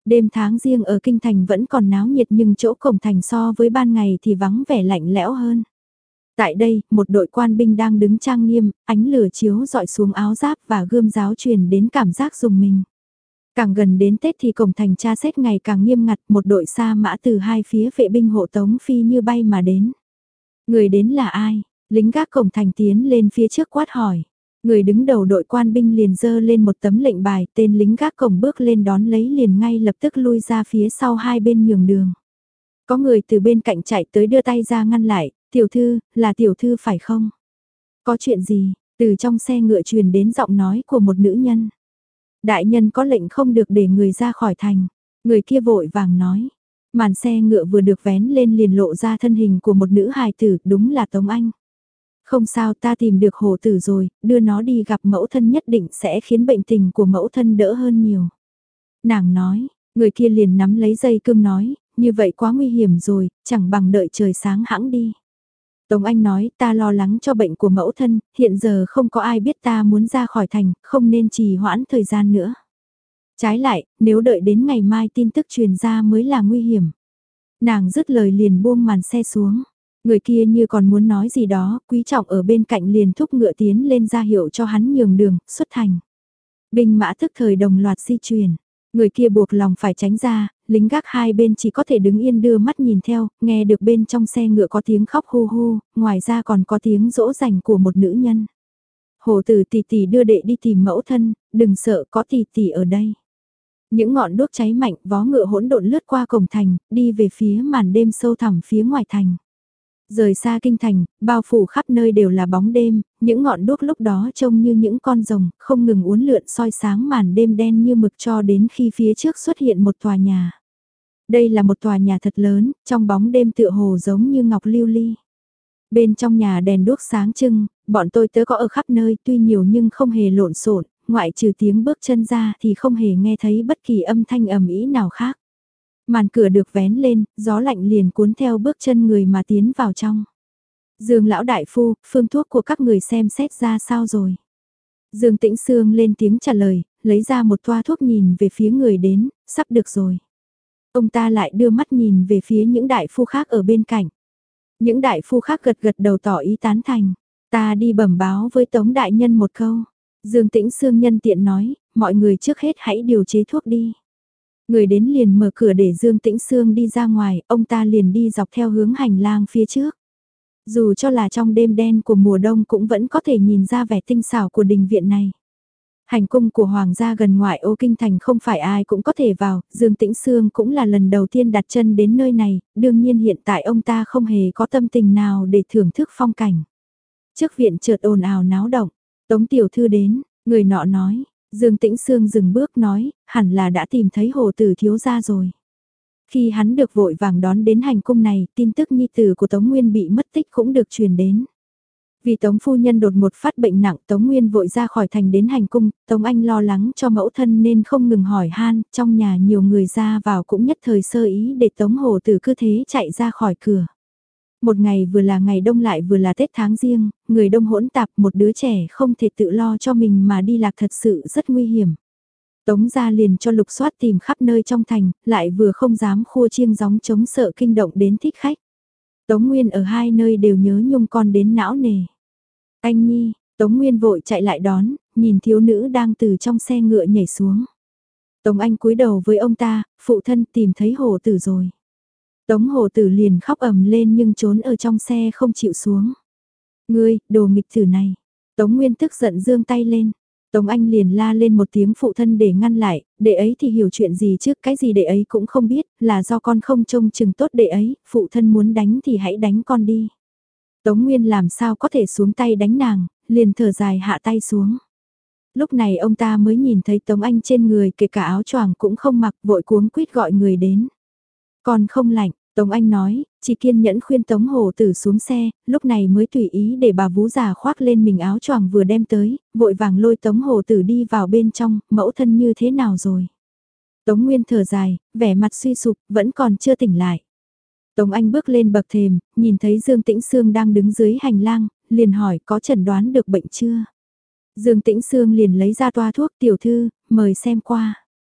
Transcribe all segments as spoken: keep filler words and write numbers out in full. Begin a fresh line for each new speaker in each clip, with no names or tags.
Đêm tháng riêng ở kinh thành vẫn còn náo nhiệt nhưng chỗ cổng thành so với ban ngày thì vắng vẻ lạnh lẽo hơn. Tại đây, một đội quan binh đang đứng trang nghiêm, ánh lửa chiếu dọi xuống áo giáp và gươm giáo truyền đến cảm giác dùng mình. Càng gần đến Tết thì cổng thành tra xét ngày càng nghiêm ngặt, một đội sa mã từ hai phía vệ binh hộ tống phi như bay mà đến. Người đến là ai? Lính gác cổng thành tiến lên phía trước quát hỏi. Người đứng đầu đội quan binh liền dơ lên một tấm lệnh bài, tên lính gác cổng bước lên đón lấy liền ngay lập tức lui ra phía sau hai bên nhường đường. Có người từ bên cạnh chạy tới đưa tay ra ngăn lại, tiểu thư, là tiểu thư phải không? Có chuyện gì? Từ trong xe ngựa truyền đến giọng nói của một nữ nhân. Đại nhân có lệnh không được để người ra khỏi thành. Người kia vội vàng nói. Màn xe ngựa vừa được vén lên liền lộ ra thân hình của một nữ hài tử, đúng là Tống Anh. Không sao, ta tìm được hổ tử rồi, đưa nó đi gặp mẫu thân nhất định sẽ khiến bệnh tình của mẫu thân đỡ hơn nhiều. Nàng nói, người kia liền nắm lấy dây cương nói, như vậy quá nguy hiểm rồi, chẳng bằng đợi trời sáng hãng đi. Tống Anh nói, ta lo lắng cho bệnh của mẫu thân, hiện giờ không có ai biết ta muốn ra khỏi thành, không nên trì hoãn thời gian nữa. Trái lại, nếu đợi đến ngày mai tin tức truyền ra mới là nguy hiểm. Nàng dứt lời liền buông màn xe xuống. Người kia như còn muốn nói gì đó, Quý Trọng ở bên cạnh liền thúc ngựa tiến lên ra hiệu cho hắn nhường đường, xuất thành. Binh mã thức thời đồng loạt di chuyển. Người kia buộc lòng phải tránh ra, lính gác hai bên chỉ có thể đứng yên đưa mắt nhìn theo, nghe được bên trong xe ngựa có tiếng khóc hu hu, ngoài ra còn có tiếng dỗ dành của một nữ nhân. Hồ tử tỷ tỷ đưa đệ đi tìm mẫu thân, đừng sợ có tỷ tỷ ở đây. Những ngọn đuốc cháy mạnh, vó ngựa hỗn độn lướt qua cổng thành, đi về phía màn đêm sâu thẳm phía ngoài thành. Rời xa kinh thành, bao phủ khắp nơi đều là bóng đêm, những ngọn đuốc lúc đó trông như những con rồng, không ngừng uốn lượn soi sáng màn đêm đen như mực cho đến khi phía trước xuất hiện một tòa nhà. Đây là một tòa nhà thật lớn, trong bóng đêm tựa hồ giống như ngọc lưu ly. Bên trong nhà đèn đuốc sáng trưng, bọn tôi tớ có ở khắp nơi tuy nhiều nhưng không hề lộn xộn, ngoại trừ tiếng bước chân ra thì không hề nghe thấy bất kỳ âm thanh ầm ĩ nào khác. Màn cửa được vén lên, gió lạnh liền cuốn theo bước chân người mà tiến vào trong. Dương lão đại phu, phương thuốc của các người xem xét ra sao rồi? Dương Tĩnh Sương lên tiếng trả lời, lấy ra một toa thuốc nhìn về phía người đến, sắp được rồi. Ông ta lại đưa mắt nhìn về phía những đại phu khác ở bên cạnh. Những đại phu khác gật gật đầu tỏ ý tán thành. Ta đi bẩm báo với Tống đại nhân một câu. Dương Tĩnh Sương nhân tiện nói, mọi người trước hết hãy điều chế thuốc đi. Người đến liền mở cửa để Dương Tĩnh Sương đi ra ngoài, ông ta liền đi dọc theo hướng hành lang phía trước. Dù cho là trong đêm đen của mùa đông cũng vẫn có thể nhìn ra vẻ tinh xảo của đình viện này. Hành cung của hoàng gia gần ngoại ô kinh thành không phải ai cũng có thể vào, Dương Tĩnh Sương cũng là lần đầu tiên đặt chân đến nơi này, đương nhiên hiện tại ông ta không hề có tâm tình nào để thưởng thức phong cảnh. Trước viện chợt ồn ào náo động, Tống tiểu thư đến, người nọ nói, Dương Tĩnh Sương dừng bước nói, hẳn là đã tìm thấy hồ tử thiếu gia rồi. Khi hắn được vội vàng đón đến hành cung này, tin tức nhi tử của Tống Nguyên bị mất tích cũng được truyền đến. Vì Tống phu nhân đột một phát bệnh nặng, Tống Nguyên vội ra khỏi thành đến hành cung, Tống Anh lo lắng cho mẫu thân nên không ngừng hỏi han, trong nhà nhiều người ra vào cũng nhất thời sơ ý để Tống hồ tử cứ thế chạy ra khỏi cửa. Một ngày vừa là ngày đông lại vừa là Tết tháng riêng, người đông hỗn tạp, một đứa trẻ không thể tự lo cho mình mà đi lạc thật sự rất nguy hiểm. Tống gia liền cho lục soát tìm khắp nơi trong thành, lại vừa không dám khua chiêng gióng chống sợ kinh động đến thích khách. Tống Nguyên ở hai nơi đều nhớ nhung con đến não nề. Anh Nhi, Tống Nguyên vội chạy lại đón, nhìn thiếu nữ đang từ trong xe ngựa nhảy xuống. Tống Anh cúi đầu với ông ta, phụ thân tìm thấy hồ tử rồi. Tống hồ tử liền khóc ầm lên nhưng trốn ở trong xe không chịu xuống. Ngươi, đồ nghịch tử này. Tống Nguyên tức giận giương tay lên. Tống Anh liền la lên một tiếng phụ thân để ngăn lại, đệ ấy thì hiểu chuyện gì chứ, cái gì đệ ấy cũng không biết, là do con không trông chừng tốt đệ ấy, phụ thân muốn đánh thì hãy đánh con đi. Tống Nguyên làm sao có thể xuống tay đánh nàng, liền thở dài hạ tay xuống. Lúc này ông ta mới nhìn thấy Tống Anh trên người kể cả áo choàng cũng không mặc, vội cuống quýt gọi người đến. Còn không lạnh, Tống Anh nói, chỉ kiên nhẫn khuyên Tống Hồ Tử xuống xe, lúc này mới tùy ý để bà vú già khoác lên mình áo choàng vừa đem tới, vội vàng lôi Tống Hồ Tử đi vào bên trong, mẫu thân như thế nào rồi. Tống Nguyên thở dài, vẻ mặt suy sụp, vẫn còn chưa tỉnh lại. Tống Anh bước lên bậc thềm, nhìn thấy Dương Tĩnh Sương đang đứng dưới hành lang, liền hỏi có chẩn đoán được bệnh chưa. Dương Tĩnh Sương liền lấy ra toa thuốc tiểu thư, mời xem qua.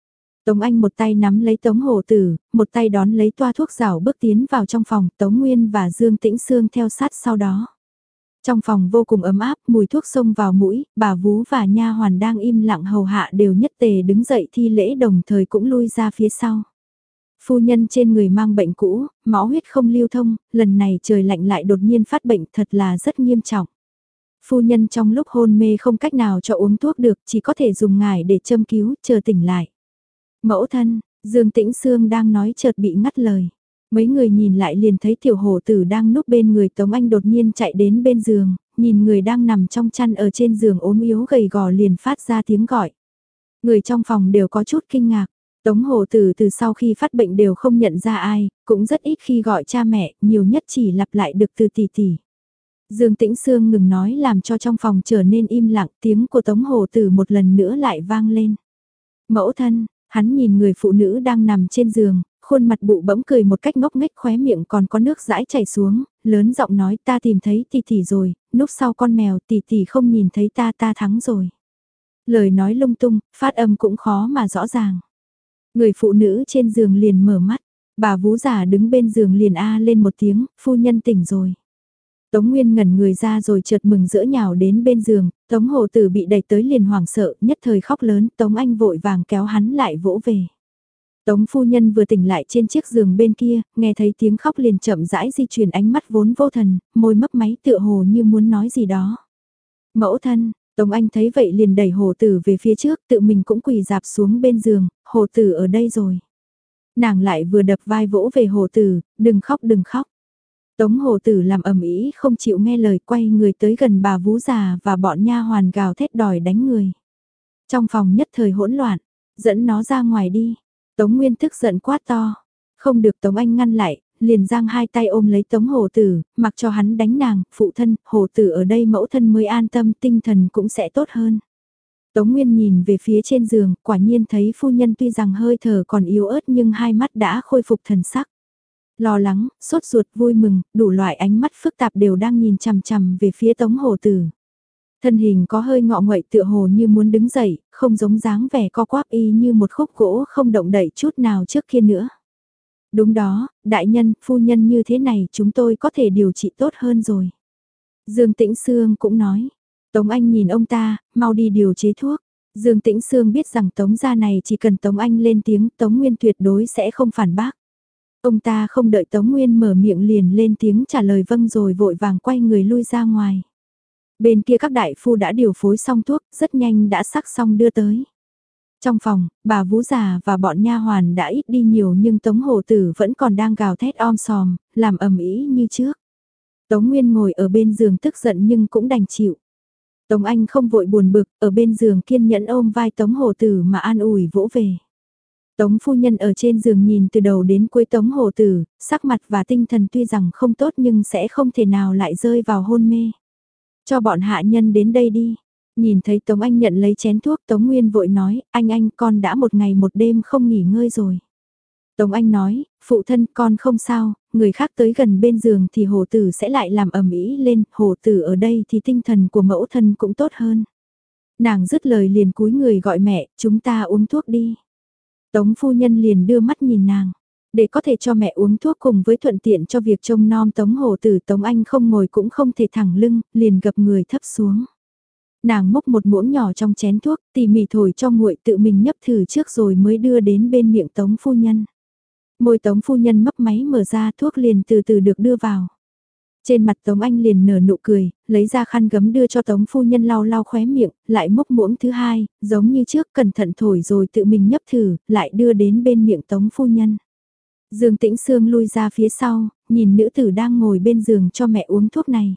Tống Anh một tay nắm lấy Tống Hổ Tử, một tay đón lấy toa thuốc rảo bước tiến vào trong phòng, Tống Nguyên và Dương Tĩnh Sương theo sát sau đó. Trong phòng vô cùng ấm áp, mùi thuốc xông vào mũi, bà vú và nha hoàn đang im lặng hầu hạ đều nhất tề đứng dậy thi lễ đồng thời cũng lui ra phía sau. Phu nhân trên người mang bệnh cũ, máu huyết không lưu thông, lần này trời lạnh lại đột nhiên phát bệnh thật là rất nghiêm trọng. Phu nhân trong lúc hôn mê không cách nào cho uống thuốc được, chỉ có thể dùng ngải để châm cứu, chờ tỉnh lại. Mẫu thân, Dương Tĩnh Sương đang nói chợt bị ngắt lời. Mấy người nhìn lại liền thấy tiểu hổ tử đang núp bên người Tống Anh đột nhiên chạy đến bên giường, nhìn người đang nằm trong chăn ở trên giường ốm yếu gầy gò liền phát ra tiếng gọi. Người trong phòng đều có chút kinh ngạc, Tống hổ tử từ sau khi phát bệnh đều không nhận ra ai, cũng rất ít khi gọi cha mẹ, nhiều nhất chỉ lặp lại được từ tỷ tỷ. Dương Tĩnh Sương ngừng nói làm cho trong phòng trở nên im lặng, tiếng của Tống hổ tử một lần nữa lại vang lên. Mẫu thân, hắn nhìn người phụ nữ đang nằm trên giường, khuôn mặt bụ bẫm cười một cách ngốc nghếch, khóe miệng còn có nước dãi chảy xuống, lớn giọng nói ta tìm thấy tỷ tỷ rồi, núp sau con mèo tỷ tỷ không nhìn thấy ta ta thắng rồi. Lời nói lung tung, phát âm cũng khó mà rõ ràng. Người phụ nữ trên giường liền mở mắt, bà vú già đứng bên giường liền a lên một tiếng, phu nhân tỉnh rồi. Tống Nguyên ngẩn người ra rồi chợt mừng rỡ nhào đến bên giường, Tống Hồ Tử bị đẩy tới liền hoảng sợ, nhất thời khóc lớn, Tống Anh vội vàng kéo hắn lại vỗ về. Tống phu nhân vừa tỉnh lại trên chiếc giường bên kia, nghe thấy tiếng khóc liền chậm rãi di chuyển ánh mắt vốn vô thần, môi mấp máy tựa hồ như muốn nói gì đó. Mẫu thân, Tống Anh thấy vậy liền đẩy Hồ Tử về phía trước, tự mình cũng quỳ dạp xuống bên giường, Hồ Tử ở đây rồi. Nàng lại vừa đập vai vỗ về Hồ Tử, đừng khóc đừng khóc. Tống Hồ Tử làm ầm ĩ không chịu nghe lời, quay người tới gần bà vú già và bọn nha hoàn gào thét đòi đánh người. Trong phòng nhất thời hỗn loạn, dẫn nó ra ngoài đi. Tống Nguyên tức giận quát to, không được. Tống Anh ngăn lại, liền giang hai tay ôm lấy Tống Hồ Tử, mặc cho hắn đánh nàng, phụ thân, Hồ Tử ở đây mẫu thân mới an tâm, tinh thần cũng sẽ tốt hơn. Tống Nguyên nhìn về phía trên giường, quả nhiên thấy phu nhân tuy rằng hơi thở còn yếu ớt nhưng hai mắt đã khôi phục thần sắc. Lo lắng, sốt ruột, vui mừng, đủ loại ánh mắt phức tạp đều đang nhìn chằm chằm về phía Tống Hồ Tử. Thân hình có hơi ngọ nguậy tựa hồ như muốn đứng dậy, không giống dáng vẻ co quắp y như một khúc gỗ không động đậy chút nào trước kia nữa. Đúng đó, đại nhân, phu nhân như thế này chúng tôi có thể điều trị tốt hơn rồi. Dương Tĩnh Sương cũng nói. Tống Anh nhìn ông ta, mau đi điều chế thuốc. Dương Tĩnh Sương biết rằng Tống gia này chỉ cần Tống Anh lên tiếng, Tống Nguyên tuyệt đối sẽ không phản bác. Ông ta không đợi Tống Nguyên mở miệng liền lên tiếng trả lời vâng rồi vội vàng quay người lui ra ngoài. Bên kia các đại phu đã điều phối xong thuốc, rất nhanh đã sắc xong đưa tới. Trong phòng, bà vú già và bọn nha hoàn đã ít đi nhiều nhưng Tống Hồ Tử vẫn còn đang gào thét om sòm, làm ầm ĩ như trước. Tống Nguyên ngồi ở bên giường tức giận nhưng cũng đành chịu. Tống Anh không vội buồn bực, ở bên giường kiên nhẫn ôm vai Tống Hồ Tử mà an ủi vỗ về. Tống phu nhân ở trên giường nhìn từ đầu đến cuối Tống Hồ Tử, sắc mặt và tinh thần tuy rằng không tốt nhưng sẽ không thể nào lại rơi vào hôn mê. Cho bọn hạ nhân đến đây đi. Nhìn thấy Tống Anh nhận lấy chén thuốc, Tống Nguyên vội nói, anh anh con đã một ngày một đêm không nghỉ ngơi rồi. Tống Anh nói, phụ thân con không sao, người khác tới gần bên giường thì Hồ Tử sẽ lại làm ầm ĩ lên, Hồ Tử ở đây thì tinh thần của mẫu thân cũng tốt hơn. Nàng dứt lời liền cúi người gọi mẹ, chúng ta uống thuốc đi. Tống phu nhân liền đưa mắt nhìn nàng. Để có thể cho mẹ uống thuốc cùng với thuận tiện cho việc trông nom Tống Hồ Tử, Tống Anh không ngồi cũng không thể thẳng lưng, liền gập người thấp xuống. Nàng múc một muỗng nhỏ trong chén thuốc, tỉ mỉ thổi cho nguội tự mình nhấp thử trước rồi mới đưa đến bên miệng Tống phu nhân. Môi Tống phu nhân mấp máy mở ra, thuốc liền từ từ được đưa vào. Trên mặt Tống Anh liền nở nụ cười, lấy ra khăn gấm đưa cho Tống phu nhân lau lau khóe miệng, lại múc muỗng thứ hai, giống như trước cẩn thận thổi rồi tự mình nhấp thử, lại đưa đến bên miệng Tống phu nhân. Dương Tĩnh Sương lui ra phía sau, nhìn nữ tử đang ngồi bên giường cho mẹ uống thuốc này.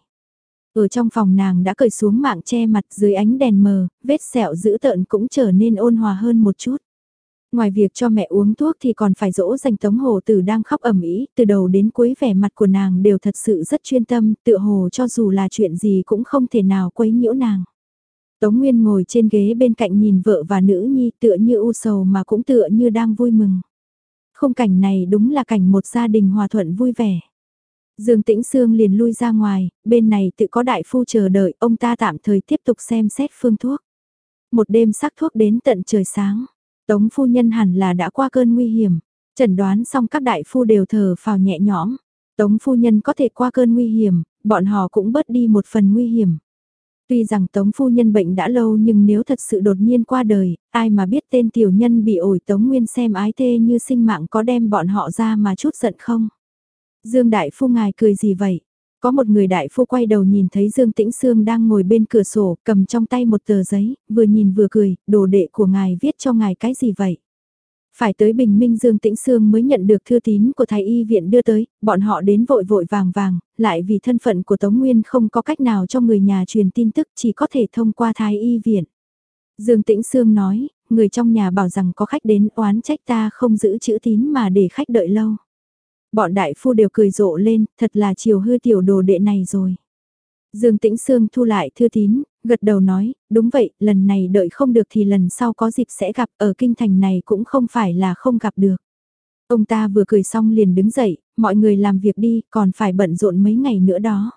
Ở trong phòng nàng đã cởi xuống mạng che mặt, dưới ánh đèn mờ, vết sẹo dữ tợn cũng trở nên ôn hòa hơn một chút. Ngoài việc cho mẹ uống thuốc thì còn phải dỗ dành Tống Hồ Tử đang khóc ầm ĩ, từ đầu đến cuối vẻ mặt của nàng đều thật sự rất chuyên tâm, tựa hồ cho dù là chuyện gì cũng không thể nào quấy nhiễu nàng. Tống Nguyên ngồi trên ghế bên cạnh nhìn vợ và nữ nhi tựa như u sầu mà cũng tựa như đang vui mừng. Khung cảnh này đúng là cảnh một gia đình hòa thuận vui vẻ. Dương Tĩnh Sương liền lui ra ngoài, bên này tự có đại phu chờ đợi, ông ta tạm thời tiếp tục xem xét phương thuốc. Một đêm sắc thuốc đến tận trời sáng. Tống phu nhân hẳn là đã qua cơn nguy hiểm. Chẩn đoán xong các đại phu đều thở phào nhẹ nhõm. Tống phu nhân có thể qua cơn nguy hiểm, bọn họ cũng bớt đi một phần nguy hiểm. Tuy rằng Tống phu nhân bệnh đã lâu nhưng nếu thật sự đột nhiên qua đời, ai mà biết tên tiểu nhân bị ổi Tống Nguyên xem ái thê như sinh mạng có đem bọn họ ra mà chút giận không? Dương đại phu ngài cười gì vậy? Có một người đại phu quay đầu nhìn thấy Dương Tĩnh Sương đang ngồi bên cửa sổ, cầm trong tay một tờ giấy, vừa nhìn vừa cười, đồ đệ của ngài viết cho ngài cái gì vậy? Phải tới bình minh Dương Tĩnh Sương mới nhận được thư tín của Thái y viện đưa tới, bọn họ đến vội vội vàng vàng, lại vì thân phận của Tống Nguyên không có cách nào cho người nhà truyền tin tức chỉ có thể thông qua Thái y viện. Dương Tĩnh Sương nói, người trong nhà bảo rằng có khách đến oán trách ta không giữ chữ tín mà để khách đợi lâu. Bọn đại phu đều cười rộ lên, thật là chiều hư tiểu đồ đệ này rồi. Dương Tĩnh Sương thu lại thư tín, gật đầu nói, đúng vậy, lần này đợi không được thì lần sau có dịp sẽ gặp, ở kinh thành này cũng không phải là không gặp được. Ông ta vừa cười xong liền đứng dậy, mọi người làm việc đi, còn phải bận rộn mấy ngày nữa đó.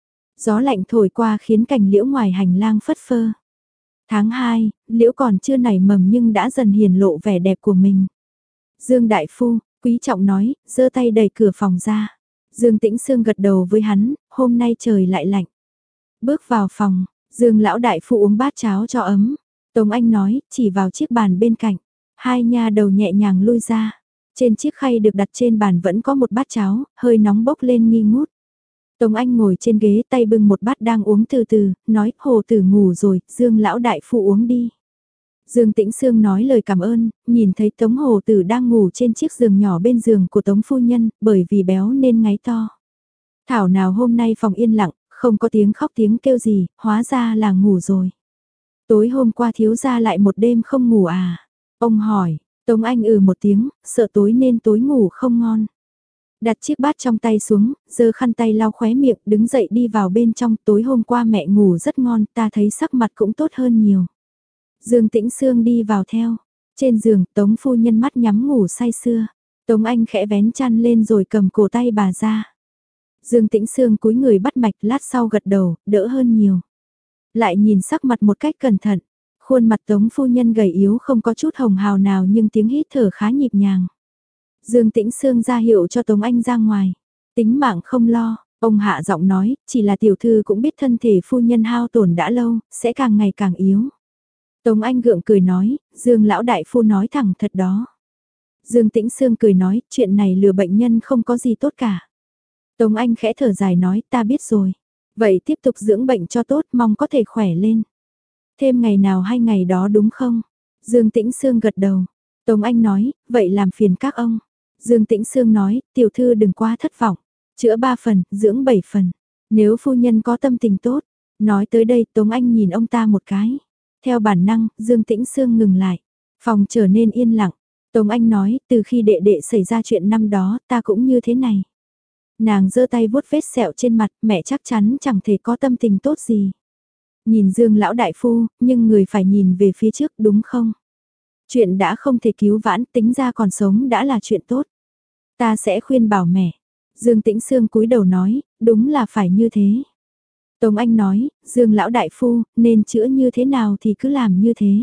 Gió lạnh thổi qua khiến cành liễu ngoài hành lang phất phơ. Tháng hai, liễu còn chưa nảy mầm nhưng đã dần hiển lộ vẻ đẹp của mình. Dương Đại Phu, quý trọng nói, giơ tay đẩy cửa phòng ra. Dương Tĩnh Sương gật đầu với hắn, hôm nay trời lại lạnh. Bước vào phòng, Dương lão đại phu uống bát cháo cho ấm. Tống Anh nói, chỉ vào chiếc bàn bên cạnh. Hai nha đầu nhẹ nhàng lui ra. Trên chiếc khay được đặt trên bàn vẫn có một bát cháo, hơi nóng bốc lên nghi ngút. Tống Anh ngồi trên ghế tay bưng một bát đang uống từ từ, nói hồ tử ngủ rồi, Dương lão đại phu uống đi. Dương Tĩnh Sương nói lời cảm ơn, nhìn thấy Tống hồ tử đang ngủ trên chiếc giường nhỏ bên giường của Tống phu nhân, bởi vì béo nên ngáy to. Thảo nào hôm nay phòng yên lặng, không có tiếng khóc tiếng kêu gì, hóa ra là ngủ rồi. Tối hôm qua thiếu gia lại một đêm không ngủ à? Ông hỏi, Tống Anh ừ một tiếng, sợ tối nên tối ngủ không ngon. Đặt chiếc bát trong tay xuống, giơ khăn tay lau khóe miệng, đứng dậy đi vào bên trong, tối hôm qua mẹ ngủ rất ngon, ta thấy sắc mặt cũng tốt hơn nhiều. Dương Tĩnh Sương đi vào theo, trên giường, Tống phu nhân mắt nhắm ngủ say sưa. Tống Anh khẽ vén chăn lên rồi cầm cổ tay bà ra. Dương Tĩnh Sương cúi người bắt mạch, lát sau gật đầu, đỡ hơn nhiều. Lại nhìn sắc mặt một cách cẩn thận, khuôn mặt Tống phu nhân gầy yếu không có chút hồng hào nào nhưng tiếng hít thở khá nhịp nhàng. Dương Tĩnh Sương ra hiệu cho Tống Anh ra ngoài. Tính mạng không lo, ông hạ giọng nói, chỉ là tiểu thư cũng biết thân thể phu nhân hao tổn đã lâu, sẽ càng ngày càng yếu. Tống Anh gượng cười nói, Dương lão đại phu nói thẳng thật đó. Dương Tĩnh Sương cười nói, chuyện này lừa bệnh nhân không có gì tốt cả. Tống Anh khẽ thở dài nói, ta biết rồi. Vậy tiếp tục dưỡng bệnh cho tốt, mong có thể khỏe lên. Thêm ngày nào hay ngày đó đúng không? Dương Tĩnh Sương gật đầu. Tống Anh nói, vậy làm phiền các ông. Dương Tĩnh Sương nói, tiểu thư đừng quá thất vọng. Chữa ba phần, dưỡng bảy phần. Nếu phu nhân có tâm tình tốt. Nói tới đây Tống Anh nhìn ông ta một cái. Theo bản năng, Dương Tĩnh Sương ngừng lại. Phòng trở nên yên lặng. Tống Anh nói, từ khi đệ đệ xảy ra chuyện năm đó, ta cũng như thế này. Nàng giơ tay vuốt vết sẹo trên mặt, mẹ chắc chắn chẳng thể có tâm tình tốt gì. Nhìn Dương lão đại phu, nhưng người phải nhìn về phía trước đúng không? Chuyện đã không thể cứu vãn, tính ra còn sống đã là chuyện tốt. Ta sẽ khuyên bảo mẹ. Dương Tĩnh Sương cúi đầu nói, đúng là phải như thế. Tống Anh nói, Dương lão đại phu, nên chữa như thế nào thì cứ làm như thế.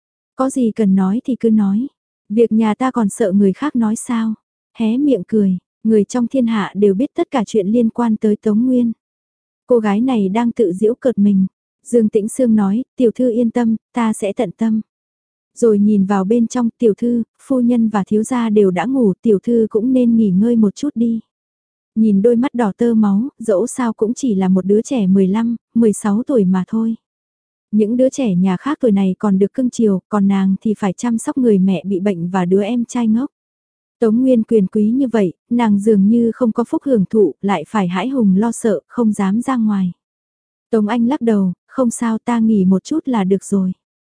Có gì cần nói thì cứ nói. Việc nhà ta còn sợ người khác nói sao? Hé miệng cười, người trong thiên hạ đều biết tất cả chuyện liên quan tới Tống Nguyên. Cô gái này đang tự giễu cợt mình. Dương Tĩnh Sương nói, tiểu thư yên tâm, ta sẽ tận tâm. Rồi nhìn vào bên trong, tiểu thư, phu nhân và thiếu gia đều đã ngủ, tiểu thư cũng nên nghỉ ngơi một chút đi. Nhìn đôi mắt đỏ tơ máu, dẫu sao cũng chỉ là một đứa trẻ mười lăm, mười sáu tuổi mà thôi. Những đứa trẻ nhà khác tuổi này còn được cưng chiều, còn nàng thì phải chăm sóc người mẹ bị bệnh và đứa em trai ngốc. Tống Nguyên quyền quý như vậy, nàng dường như không có phúc hưởng thụ, lại phải hãi hùng lo sợ, không dám ra ngoài. Tống Anh lắc đầu, không sao, ta nghỉ một chút là được rồi.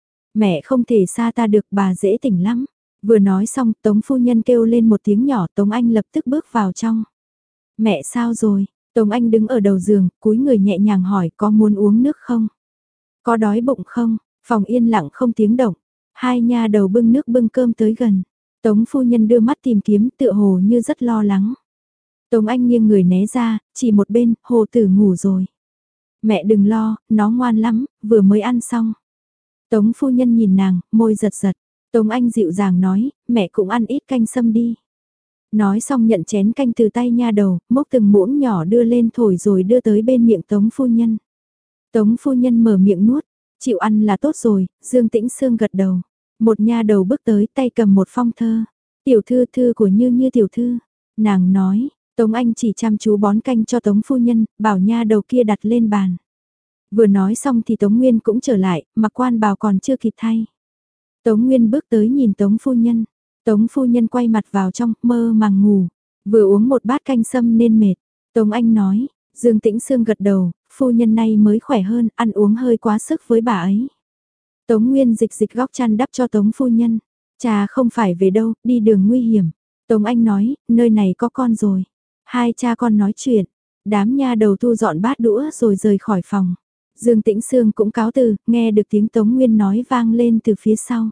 Mẹ không thể xa ta được, bà dễ tỉnh lắm. Vừa nói xong, Tống phu nhân kêu lên một tiếng nhỏ, Tống Anh lập tức bước vào trong. Mẹ sao rồi? Tống Anh đứng ở đầu giường, cúi người nhẹ nhàng hỏi, có muốn uống nước không? Có đói bụng không? Phòng yên lặng không tiếng động. Hai nha đầu bưng nước bưng cơm tới gần. Tống phu nhân đưa mắt tìm kiếm, tựa hồ như rất lo lắng. Tống Anh nghiêng người né ra, chỉ một bên, hồ tử ngủ rồi. Mẹ đừng lo, nó ngoan lắm, vừa mới ăn xong. Tống phu nhân nhìn nàng, môi giật giật. Tống Anh dịu dàng nói, mẹ cũng ăn ít canh sâm đi. Nói xong nhận chén canh từ tay nha đầu, múc từng muỗng nhỏ đưa lên thổi rồi đưa tới bên miệng Tống phu nhân. Tống phu nhân mở miệng nuốt, chịu ăn là tốt rồi, Dương Tĩnh Sương gật đầu. Một nha đầu bước tới tay cầm một phong thơ. Tiểu thư thư của Như Như tiểu thư. Nàng nói, Tống Anh chỉ chăm chú bón canh cho Tống phu nhân, bảo nha đầu kia đặt lên bàn. Vừa nói xong thì Tống Nguyên cũng trở lại, mặc quan bào còn chưa kịp thay. Tống Nguyên bước tới nhìn Tống phu nhân. Tống phu nhân quay mặt vào trong, mơ màng ngủ. Vừa uống một bát canh sâm nên mệt. Tống Anh nói, Dương Tĩnh Sương gật đầu, phu nhân này mới khỏe hơn, ăn uống hơi quá sức với bà ấy. Tống Nguyên dịch dịch góc chăn đắp cho Tống phu nhân. Cha không phải về đâu, đi đường nguy hiểm. Tống Anh nói, nơi này có con rồi. Hai cha con nói chuyện. Đám nha đầu thu dọn bát đũa rồi rời khỏi phòng. Dương Tĩnh Sương cũng cáo từ, nghe được tiếng Tống Nguyên nói vang lên từ phía sau.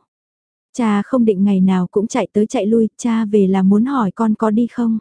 Cha không định ngày nào cũng chạy tới chạy lui, cha về là muốn hỏi con có đi không?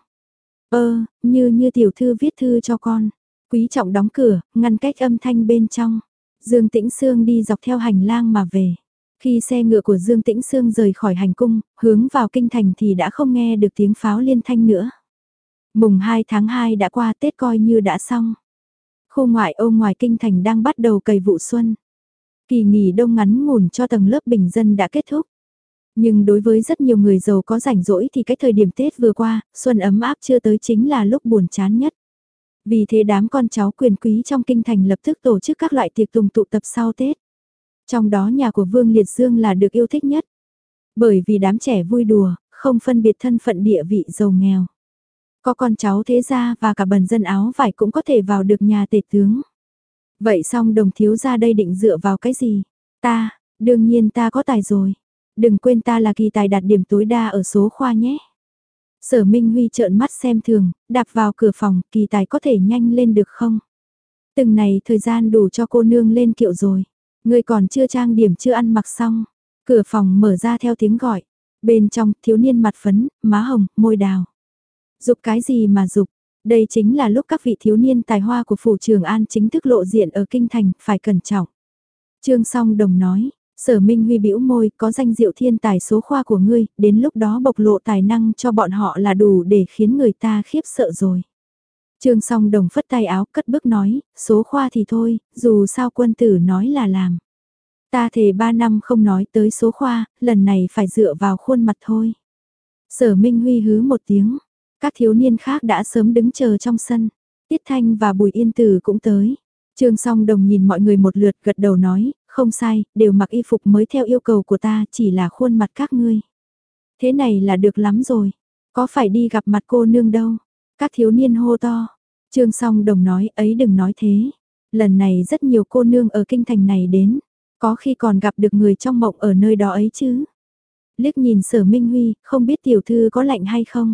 Ơ, như như tiểu thư viết thư cho con. Quý Trọng đóng cửa, ngăn cách âm thanh bên trong. Dương Tĩnh Sương đi dọc theo hành lang mà về. Khi xe ngựa của Dương Tĩnh Sương rời khỏi hành cung, hướng vào kinh thành thì đã không nghe được tiếng pháo liên thanh nữa. Mùng hai tháng hai đã qua, Tết coi như đã xong. Khu ngoại ô ngoài kinh thành đang bắt đầu cày vụ xuân. Kỳ nghỉ đông ngắn ngủn cho tầng lớp bình dân đã kết thúc. Nhưng đối với rất nhiều người giàu có rảnh rỗi thì cái thời điểm Tết vừa qua, xuân ấm áp chưa tới chính là lúc buồn chán nhất. Vì thế đám con cháu quyền quý trong kinh thành lập tức tổ chức các loại tiệc tùng tụ tập sau Tết. Trong đó nhà của Vương Liệt Dương là được yêu thích nhất. Bởi vì đám trẻ vui đùa, không phân biệt thân phận địa vị giàu nghèo. Có con cháu thế gia và cả bần dân áo vải cũng có thể vào được nhà tể tướng. Vậy xong Đồng thiếu gia đây định dựa vào cái gì? Ta, đương nhiên ta có tài rồi. Đừng quên ta là kỳ tài đạt điểm tối đa ở số khoa nhé. Sở Minh Huy trợn mắt xem thường, đạp vào cửa phòng, kỳ tài có thể nhanh lên được không? Từng này thời gian đủ cho cô nương lên kiệu rồi. Người còn chưa trang điểm chưa ăn mặc xong. Cửa phòng mở ra theo tiếng gọi. Bên trong thiếu niên mặt phấn, má hồng, môi đào. Dục cái gì mà dục? Đây chính là lúc các vị thiếu niên tài hoa của phủ Trường An chính thức lộ diện ở kinh thành, phải cẩn trọng. Trương Song Đồng nói, Sở Minh Huy bĩu môi, có danh diệu thiên tài số khoa của ngươi, đến lúc đó bộc lộ tài năng cho bọn họ là đủ để khiến người ta khiếp sợ rồi. Trương Song Đồng phất tay áo cất bước nói, số khoa thì thôi, dù sao quân tử nói là làm. Ta thề ba năm không nói tới số khoa, lần này phải dựa vào khuôn mặt thôi. Sở Minh Huy hứ một tiếng, các thiếu niên khác đã sớm đứng chờ trong sân, Tiết Thanh và Bùi Yên Tử cũng tới. Trương Song Đồng nhìn mọi người một lượt gật đầu nói, không sai, đều mặc y phục mới theo yêu cầu của ta, chỉ là khuôn mặt các ngươi. Thế này là được lắm rồi, có phải đi gặp mặt cô nương đâu. Các thiếu niên hô to. Trương Song Đồng nói, ấy đừng nói thế. Lần này rất nhiều cô nương ở kinh thành này đến, có khi còn gặp được người trong mộng ở nơi đó ấy chứ. Liếc nhìn Sở Minh Huy, không biết tiểu thư có lạnh hay không.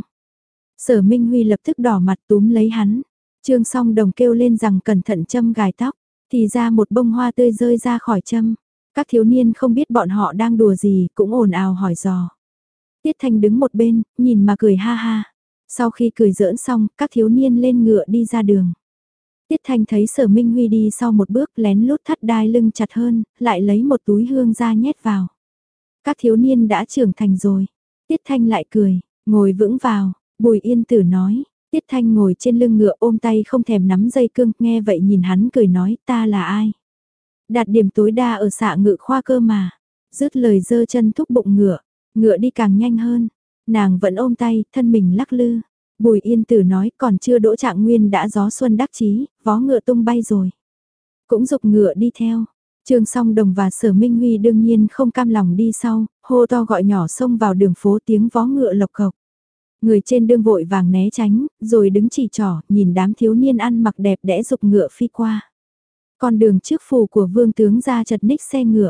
Sở Minh Huy lập tức đỏ mặt túm lấy hắn. Trương Song Đồng kêu lên rằng cẩn thận châm gài tóc, thì ra một bông hoa tươi rơi ra khỏi châm. Các thiếu niên không biết bọn họ đang đùa gì, cũng ồn ào hỏi dò. Tiết Thanh đứng một bên, nhìn mà cười ha ha. Sau khi cười giỡn xong, các thiếu niên lên ngựa đi ra đường. Tiết Thanh thấy Sở Minh Huy đi sau một bước lén lút thắt đai lưng chặt hơn, lại lấy một túi hương ra nhét vào. Các thiếu niên đã trưởng thành rồi. Tiết Thanh lại cười, ngồi vững vào, Bùi Yên Tử nói. Tiết Thanh ngồi trên lưng ngựa ôm tay không thèm nắm dây cương, nghe vậy nhìn hắn cười nói ta là ai? Đạt điểm tối đa ở xạ ngự khoa cơ mà. Dứt lời giơ chân thúc bụng ngựa, ngựa đi càng nhanh hơn. Nàng vẫn ôm tay, thân mình lắc lư. Bùi Yên Tử nói còn chưa đỗ Trạng Nguyên đã gió xuân đắc chí, vó ngựa tung bay rồi. Cũng dục ngựa đi theo. Trương Song Đồng và Sở Minh Huy đương nhiên không cam lòng đi sau, hô to gọi nhỏ xông vào đường phố tiếng vó ngựa lộc cộc. Người trên đương vội vàng né tránh, rồi đứng chỉ trỏ, nhìn đám thiếu niên ăn mặc đẹp đẽ dục ngựa phi qua. Con đường trước phủ của vương tướng ra chật ních xe ngựa.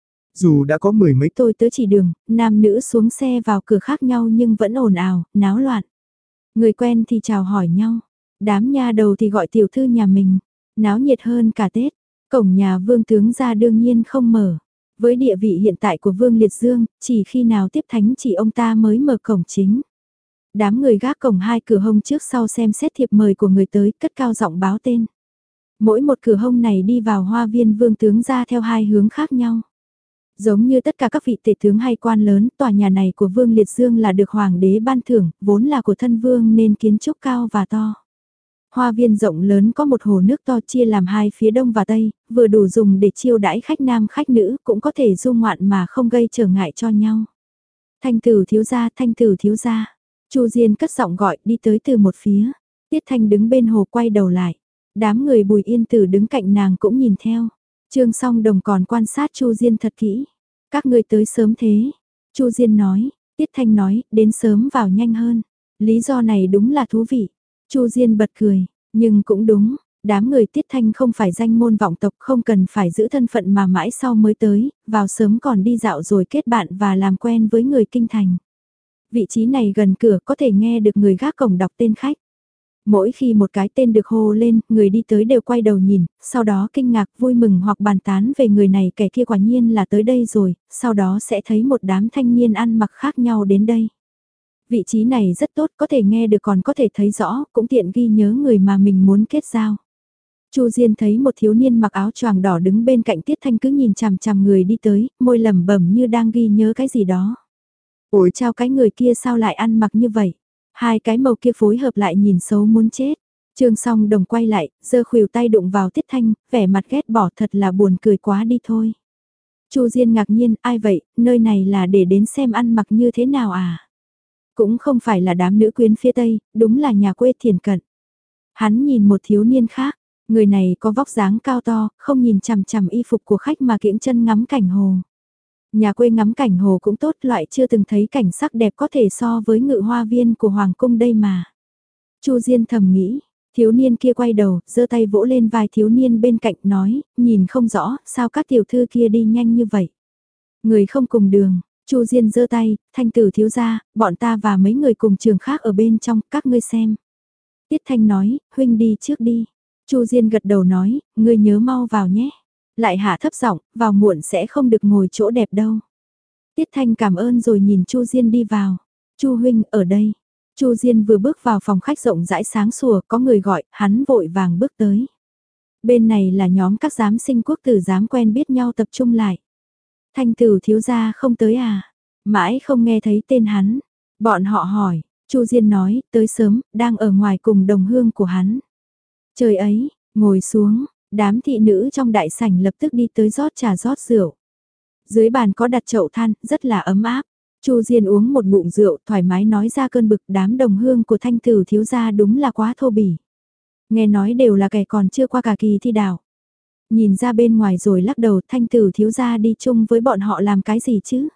Dù đã có mười mấy tôi tớ chỉ đường, nam nữ xuống xe vào cửa khác nhau nhưng vẫn ồn ào, náo loạn. Người quen thì chào hỏi nhau, đám nha đầu thì gọi tiểu thư nhà mình, náo nhiệt hơn cả Tết. Cổng nhà vương tướng ra đương nhiên không mở. Với địa vị hiện tại của Vương Liệt Dương, chỉ khi nào tiếp thánh chỉ ông ta mới mở cổng chính. Đám người gác cổng hai cửa hông trước sau xem xét thiệp mời của người tới, cất cao giọng báo tên. Mỗi một cửa hông này đi vào hoa viên vương tướng ra theo hai hướng khác nhau. Giống như tất cả các vị tể tướng hay quan lớn, tòa nhà này của Vương Liệt Dương là được hoàng đế ban thưởng, vốn là của thân vương nên kiến trúc cao và to. Hoa viên rộng lớn có một hồ nước to chia làm hai phía đông và tây, vừa đủ dùng để chiêu đãi khách nam khách nữ, cũng có thể du ngoạn mà không gây trở ngại cho nhau. Thanh tử thiếu gia, thanh tử thiếu gia. Chu Diên cất giọng gọi đi tới từ một phía. Tiết Thanh đứng bên hồ quay đầu lại. Đám người Bùi Yên Tử đứng cạnh nàng cũng nhìn theo. Trương Song Đồng còn quan sát Chu Diên thật kỹ. Các ngươi tới sớm thế. Chu Diên nói, Tiết Thanh nói, đến sớm vào nhanh hơn. Lý do này đúng là thú vị. Chu Diên bật cười, nhưng cũng đúng, đám người Tiết Thanh không phải danh môn vọng tộc, không cần phải giữ thân phận mà mãi sau mới tới, vào sớm còn đi dạo rồi kết bạn và làm quen với người kinh thành. Vị trí này gần cửa có thể nghe được người gác cổng đọc tên khách. Mỗi khi một cái tên được hô lên, người đi tới đều quay đầu nhìn, sau đó kinh ngạc vui mừng hoặc bàn tán về người này kẻ kia, quả nhiên là tới đây rồi, sau đó sẽ thấy một đám thanh niên ăn mặc khác nhau đến đây. Vị trí này rất tốt, có thể nghe được còn có thể thấy rõ, cũng tiện ghi nhớ người mà mình muốn kết giao. Chu Diên thấy một thiếu niên mặc áo choàng đỏ đứng bên cạnh Tiết Thanh cứ nhìn chằm chằm người đi tới, môi lẩm bẩm như đang ghi nhớ cái gì đó. Ủa chao, cái người kia sao lại ăn mặc như vậy? Hai cái màu kia phối hợp lại nhìn xấu muốn chết. Trương Song Đồng quay lại, giơ khuỷu tay đụng vào Tiết Thanh, vẻ mặt ghét bỏ, thật là buồn cười quá đi thôi. Chu Diên ngạc nhiên, ai vậy, nơi này là để đến xem ăn mặc như thế nào à? Cũng không phải là đám nữ quyến phía Tây, đúng là nhà quê Thiền Cận. Hắn nhìn một thiếu niên khác, người này có vóc dáng cao to, không nhìn chằm chằm y phục của khách mà kiễng chân ngắm cảnh hồ. Nhà quê ngắm cảnh hồ cũng tốt, loại chưa từng thấy cảnh sắc đẹp có thể so với ngự hoa viên của Hoàng cung đây mà. Chu Diên thầm nghĩ, thiếu niên kia quay đầu, giơ tay vỗ lên vai thiếu niên bên cạnh nói, nhìn không rõ, sao các tiểu thư kia đi nhanh như vậy. Người không cùng đường. Chu Diên giơ tay, Thanh tử thiếu gia, bọn ta và mấy người cùng trường khác ở bên trong, các ngươi xem. Tiết Thanh nói, huynh đi trước đi. Chu Diên gật đầu nói, ngươi nhớ mau vào nhé. Lại hạ thấp giọng, vào muộn sẽ không được ngồi chỗ đẹp đâu. Tiết Thanh cảm ơn rồi nhìn Chu Diên đi vào. Chu huynh ở đây. Chu Diên vừa bước vào phòng khách rộng rãi sáng sủa, có người gọi, hắn vội vàng bước tới. Bên này là nhóm các giám sinh quốc tử giám quen biết nhau tập trung lại. Thanh tử thiếu gia không tới à? Mãi không nghe thấy tên hắn. Bọn họ hỏi, Chu Diên nói, tới sớm, đang ở ngoài cùng đồng hương của hắn. Trời ấy, ngồi xuống, đám thị nữ trong đại sảnh lập tức đi tới rót trà rót rượu. Dưới bàn có đặt chậu than, rất là ấm áp. Chu Diên uống một bụng rượu, thoải mái nói ra cơn bực, đám đồng hương của Thanh tử thiếu gia đúng là quá thô bỉ. Nghe nói đều là kẻ còn chưa qua cả kỳ thi đảo. Nhìn ra bên ngoài rồi lắc đầu, Thanh tử thiếu gia đi chung với bọn họ làm cái gì chứ?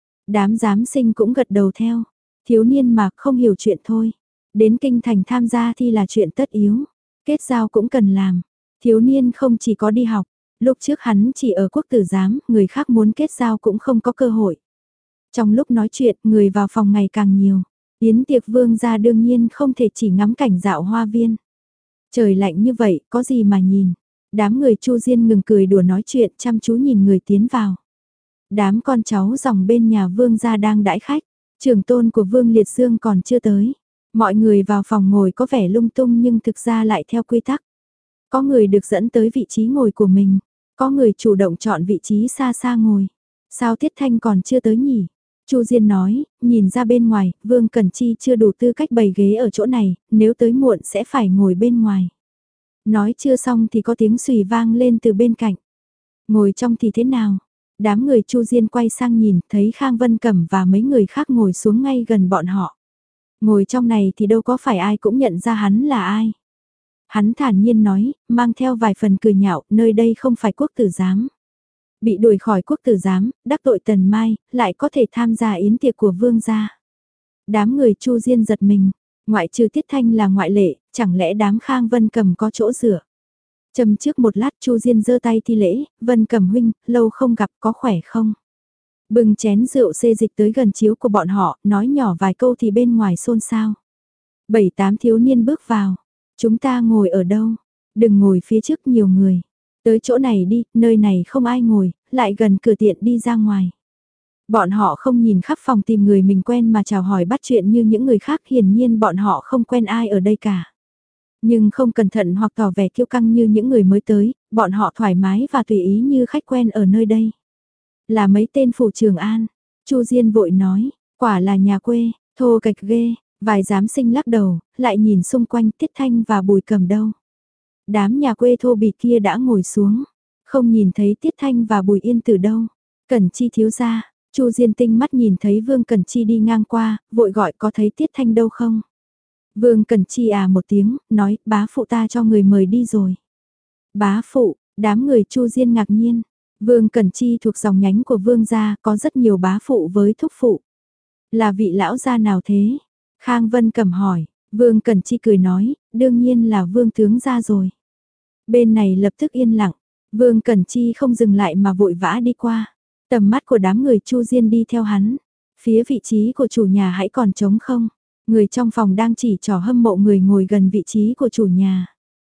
Đám giám sinh cũng gật đầu theo. Thiếu niên mà không hiểu chuyện thôi. Đến kinh thành tham gia thi là chuyện tất yếu. Kết giao cũng cần làm. Thiếu niên không chỉ có đi học. Lúc trước hắn chỉ ở quốc tử giám, người khác muốn kết giao cũng không có cơ hội. Trong lúc nói chuyện, người vào phòng ngày càng nhiều. Yến tiệc vương gia đương nhiên không thể chỉ ngắm cảnh dạo hoa viên. Trời lạnh như vậy, có gì mà nhìn. Đám người Chu Diên ngừng cười đùa nói chuyện, chăm chú nhìn người tiến vào. Đám con cháu dòng bên nhà vương gia đang đãi khách. Trưởng tôn của Vương Liệt Dương còn chưa tới. Mọi người vào phòng ngồi có vẻ lung tung nhưng thực ra lại theo quy tắc. Có người được dẫn tới vị trí ngồi của mình. Có người chủ động chọn vị trí xa xa ngồi. Sao Tiết Thanh còn chưa tới nhỉ? Chu Diên nói, nhìn ra bên ngoài, Vương Cẩn Chi chưa đủ tư cách bày ghế ở chỗ này, nếu tới muộn sẽ phải ngồi bên ngoài. Nói chưa xong thì có tiếng xùy vang lên từ bên cạnh. Ngồi trong thì thế nào? Đám người Chu Diên quay sang nhìn, thấy Khang Vân Cẩm và mấy người khác ngồi xuống ngay gần bọn họ. Ngồi trong này thì đâu có phải ai cũng nhận ra hắn là ai. Hắn thản nhiên nói, mang theo vài phần cười nhạo, nơi đây không phải quốc tử giám. Bị đuổi khỏi quốc tử giám, đắc tội Tần Mai, lại có thể tham gia yến tiệc của vương gia. Đám người Chu Diên giật mình, ngoại trừ Tiết Thanh là ngoại lệ, chẳng lẽ đám Khang Vân Cẩm có chỗ dựa. Châm trước một lát Chu Diên giơ tay thi lễ, Vân Cẩm huynh, lâu không gặp có khỏe không? Bừng chén rượu xê dịch tới gần chiếu của bọn họ, nói nhỏ vài câu thì bên ngoài xôn xao. Bảy tám thiếu niên bước vào, chúng ta ngồi ở đâu? Đừng ngồi phía trước nhiều người. Tới chỗ này đi, nơi này không ai ngồi, lại gần cửa tiện đi ra ngoài. Bọn họ không nhìn khắp phòng tìm người mình quen mà chào hỏi bắt chuyện như những người khác, hiển nhiên bọn họ không quen ai ở đây cả. Nhưng không cẩn thận hoặc tỏ vẻ kiêu căng như những người mới tới, bọn họ thoải mái và tùy ý như khách quen ở nơi đây. Là mấy tên phủ Trường An. Chu Diên vội nói, quả là nhà quê, thô kệch ghê, vài giám sinh lắc đầu, lại nhìn xung quanh Tiết Thanh và Bùi Cầm đâu. Đám nhà quê thô bỉ kia đã ngồi xuống, không nhìn thấy Tiết Thanh và Bùi Yên từ đâu. Cẩn Chi thiếu gia, Chu Diên tinh mắt nhìn thấy Vương Cẩn Chi đi ngang qua, vội gọi có thấy Tiết Thanh đâu không. Vương Cẩn Chi à một tiếng, nói bá phụ ta cho người mời đi rồi. Bá phụ, đám người Chu Diên ngạc nhiên. Vương Cẩn Chi thuộc dòng nhánh của Vương gia, có rất nhiều bá phụ với thúc phụ. Là vị lão gia nào thế? Khang Vân Cẩm hỏi, Vương Cẩn Chi cười nói, đương nhiên là Vương tướng gia rồi. Bên này lập tức yên lặng, Vương Cẩn Chi không dừng lại mà vội vã đi qua. Tầm mắt của đám người Chu Diên đi theo hắn. Phía vị trí của chủ nhà hãy còn trống không? Người trong phòng đang chỉ trỏ hâm mộ người ngồi gần vị trí của chủ nhà.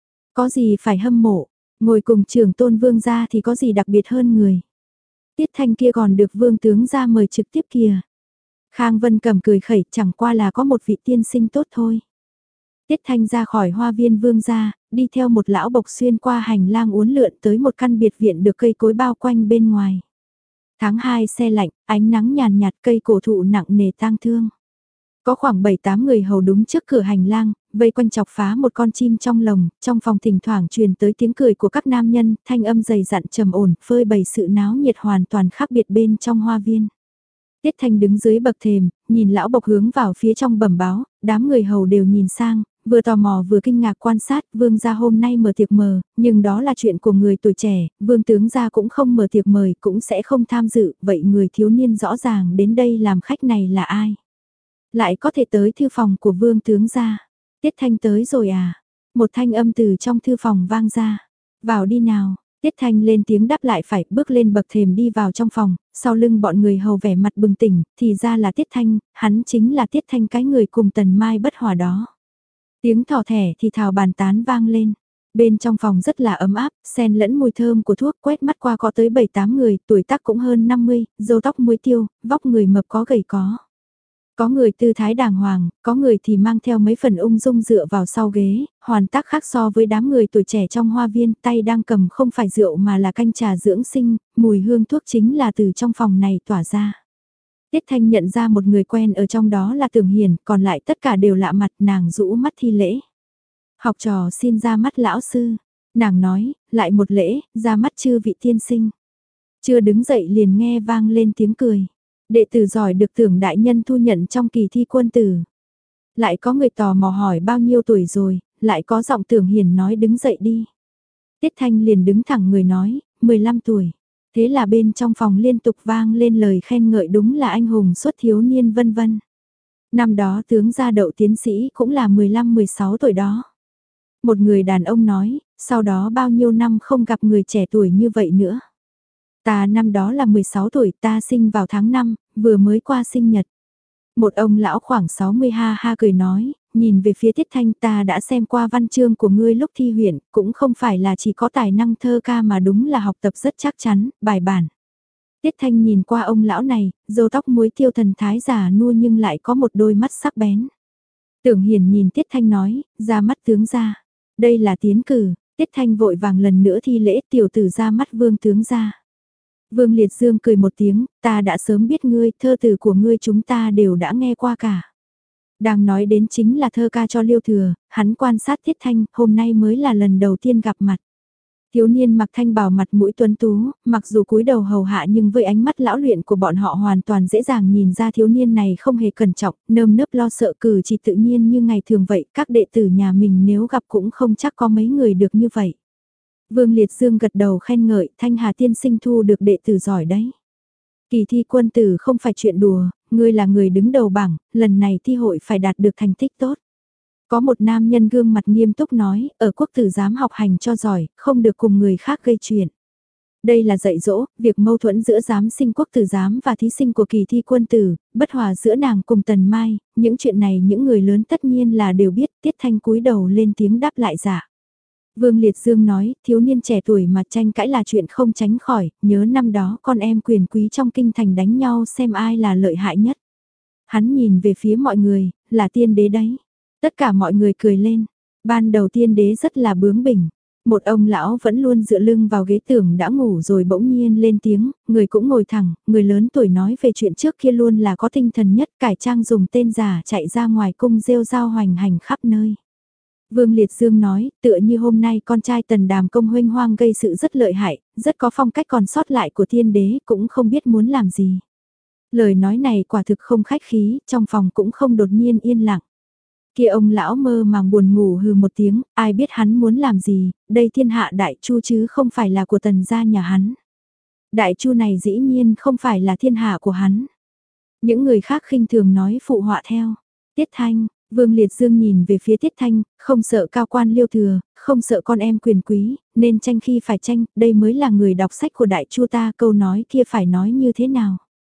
Có gì phải hâm mộ? Ngồi cùng trưởng tôn Vương gia thì có gì đặc biệt hơn người? Tiết Thanh kia còn được Vương tướng gia mời trực tiếp kìa. Khang Vân Cẩm cười khẩy, chẳng qua là có một vị tiên sinh tốt thôi. Tiết Thanh ra khỏi hoa viên Vương gia, đi theo một lão bộc xuyên qua hành lang uốn lượn tới một căn biệt viện được cây cối bao quanh bên ngoài. Tháng hai se lạnh, ánh nắng nhàn nhạt, cây cổ thụ nặng nề tang thương. Có khoảng bảy tám người hầu đúng trước cửa hành lang, vây quanh chọc phá một con chim trong lồng, trong phòng thỉnh thoảng truyền tới tiếng cười của các nam nhân, thanh âm dày dặn trầm ổn, phơi bày sự náo nhiệt hoàn toàn khác biệt bên trong hoa viên. Tiết Thanh đứng dưới bậc thềm, nhìn lão bộc hướng vào phía trong bẩm báo, đám người hầu đều nhìn sang, vừa tò mò vừa kinh ngạc quan sát, Vương gia hôm nay mở tiệc mời, nhưng đó là chuyện của người tuổi trẻ, Vương tướng gia cũng không mở tiệc mời, cũng sẽ không tham dự, vậy người thiếu niên rõ ràng đến đây làm khách này là ai? Lại có thể tới thư phòng của Vương tướng gia. Tiết Thanh tới rồi à? Một thanh âm từ trong thư phòng vang ra. Vào đi nào. Tiết Thanh lên tiếng đáp lại phải bước lên bậc thềm đi vào trong phòng, sau lưng bọn người hầu vẻ mặt bừng tỉnh, thì ra là Tiết Thanh, hắn chính là Tiết Thanh cái người cùng Tần Mai bất hòa đó. Tiếng thỏ thẻ thì thào bàn tán vang lên. Bên trong phòng rất là ấm áp, xen lẫn mùi thơm của thuốc, quét mắt qua có tới bảy tám người, tuổi tác cũng hơn năm mươi, râu tóc muối tiêu, vóc người mập có gầy có. Có người tư thái đàng hoàng, có người thì mang theo mấy phần ung dung dựa vào sau ghế, hoàn tác khác so với đám người tuổi trẻ trong hoa viên, tay đang cầm không phải rượu mà là canh trà dưỡng sinh, mùi hương thuốc chính là từ trong phòng này tỏa ra. Tiết Thanh nhận ra một người quen ở trong đó là Tưởng Hiền, còn lại tất cả đều lạ mặt, nàng rũ mắt thi lễ. Học trò xin ra mắt lão sư, nàng nói, lại một lễ, ra mắt chư vị tiên sinh. Chưa đứng dậy liền nghe vang lên tiếng cười. Đệ tử giỏi được Tưởng đại nhân thu nhận trong kỳ thi quân tử. Lại có người tò mò hỏi bao nhiêu tuổi rồi, lại có giọng Tưởng Hiền nói đứng dậy đi. Tiết Thanh liền đứng thẳng người nói, mười lăm tuổi. Thế là bên trong phòng liên tục vang lên lời khen ngợi đúng là anh hùng xuất thiếu niên vân vân. Năm đó tướng gia đậu tiến sĩ cũng là mười lăm mười sáu tuổi đó. Một người đàn ông nói, sau đó bao nhiêu năm không gặp người trẻ tuổi như vậy nữa. Ta năm đó là mười sáu tuổi, ta sinh vào tháng năm, vừa mới qua sinh nhật. Một ông lão khoảng sáu mươi ha ha cười nói, nhìn về phía Tiết Thanh, ta đã xem qua văn chương của ngươi lúc thi huyện, cũng không phải là chỉ có tài năng thơ ca mà đúng là học tập rất chắc chắn, bài bản. Tiết Thanh nhìn qua ông lão này, râu tóc muối tiêu thần thái già nua nhưng lại có một đôi mắt sắc bén. Tưởng Hiền nhìn Tiết Thanh nói, ra mắt tướng gia. Đây là tiến cử, Tiết Thanh vội vàng lần nữa thi lễ tiểu tử ra mắt Vương tướng gia. Vương Liệt Dương cười một tiếng, ta đã sớm biết ngươi, thơ từ của ngươi chúng ta đều đã nghe qua cả. Đang nói đến chính là thơ ca cho Liêu Thừa, hắn quan sát Tiết Thanh, hôm nay mới là lần đầu tiên gặp mặt. Thiếu niên mặc thanh bào mặt mũi tuấn tú, mặc dù cúi đầu hầu hạ nhưng với ánh mắt lão luyện của bọn họ hoàn toàn dễ dàng nhìn ra thiếu niên này không hề cẩn trọng, nơm nớp lo sợ cử chỉ tự nhiên như ngày thường vậy, các đệ tử nhà mình nếu gặp cũng không chắc có mấy người được như vậy. Vương Liệt Dương gật đầu khen ngợi, Thanh Hà tiên sinh thu được đệ tử giỏi đấy. Kỳ thi quân tử không phải chuyện đùa, ngươi là người đứng đầu bảng, lần này thi hội phải đạt được thành tích tốt. Có một nam nhân gương mặt nghiêm túc nói, ở quốc tử giám học hành cho giỏi, không được cùng người khác gây chuyện. Đây là dạy dỗ, việc mâu thuẫn giữa giám sinh quốc tử giám và thí sinh của kỳ thi quân tử, bất hòa giữa nàng cùng Tần Mai, những chuyện này những người lớn tất nhiên là đều biết, Tiết Thanh cúi đầu lên tiếng đáp lại giả. Vương Liệt Dương nói, thiếu niên trẻ tuổi mà tranh cãi là chuyện không tránh khỏi, nhớ năm đó con em quyền quý trong kinh thành đánh nhau xem ai là lợi hại nhất. Hắn nhìn về phía mọi người, là tiên đế đấy. Tất cả mọi người cười lên, ban đầu tiên đế rất là bướng bỉnh, Một ông lão vẫn luôn dựa lưng vào ghế tưởng đã ngủ rồi bỗng nhiên lên tiếng, người cũng ngồi thẳng, người lớn tuổi nói về chuyện trước kia luôn là có tinh thần nhất, cải trang dùng tên giả chạy ra ngoài cung rêu rao hoành hành khắp nơi. Vương Liệt Dương nói, tựa như hôm nay con trai Tần Đàm công huênh hoang gây sự rất lợi hại, rất có phong cách còn sót lại của thiên đế, cũng không biết muốn làm gì. Lời nói này quả thực không khách khí, trong phòng cũng không đột nhiên yên lặng. Kia ông lão mơ màng buồn ngủ hừ một tiếng, ai biết hắn muốn làm gì, đây thiên hạ đại chu chứ không phải là của Tần gia nhà hắn. Đại chu này dĩ nhiên không phải là thiên hạ của hắn. Những người khác khinh thường nói phụ họa theo. Tiết Thanh, Vương Liệt Dương nhìn về phía Tiết Thanh, không sợ cao quan liêu thừa, không sợ con em quyền quý, nên tranh khi phải tranh, đây mới là người đọc sách của đại chu ta, câu nói kia phải nói như thế nào.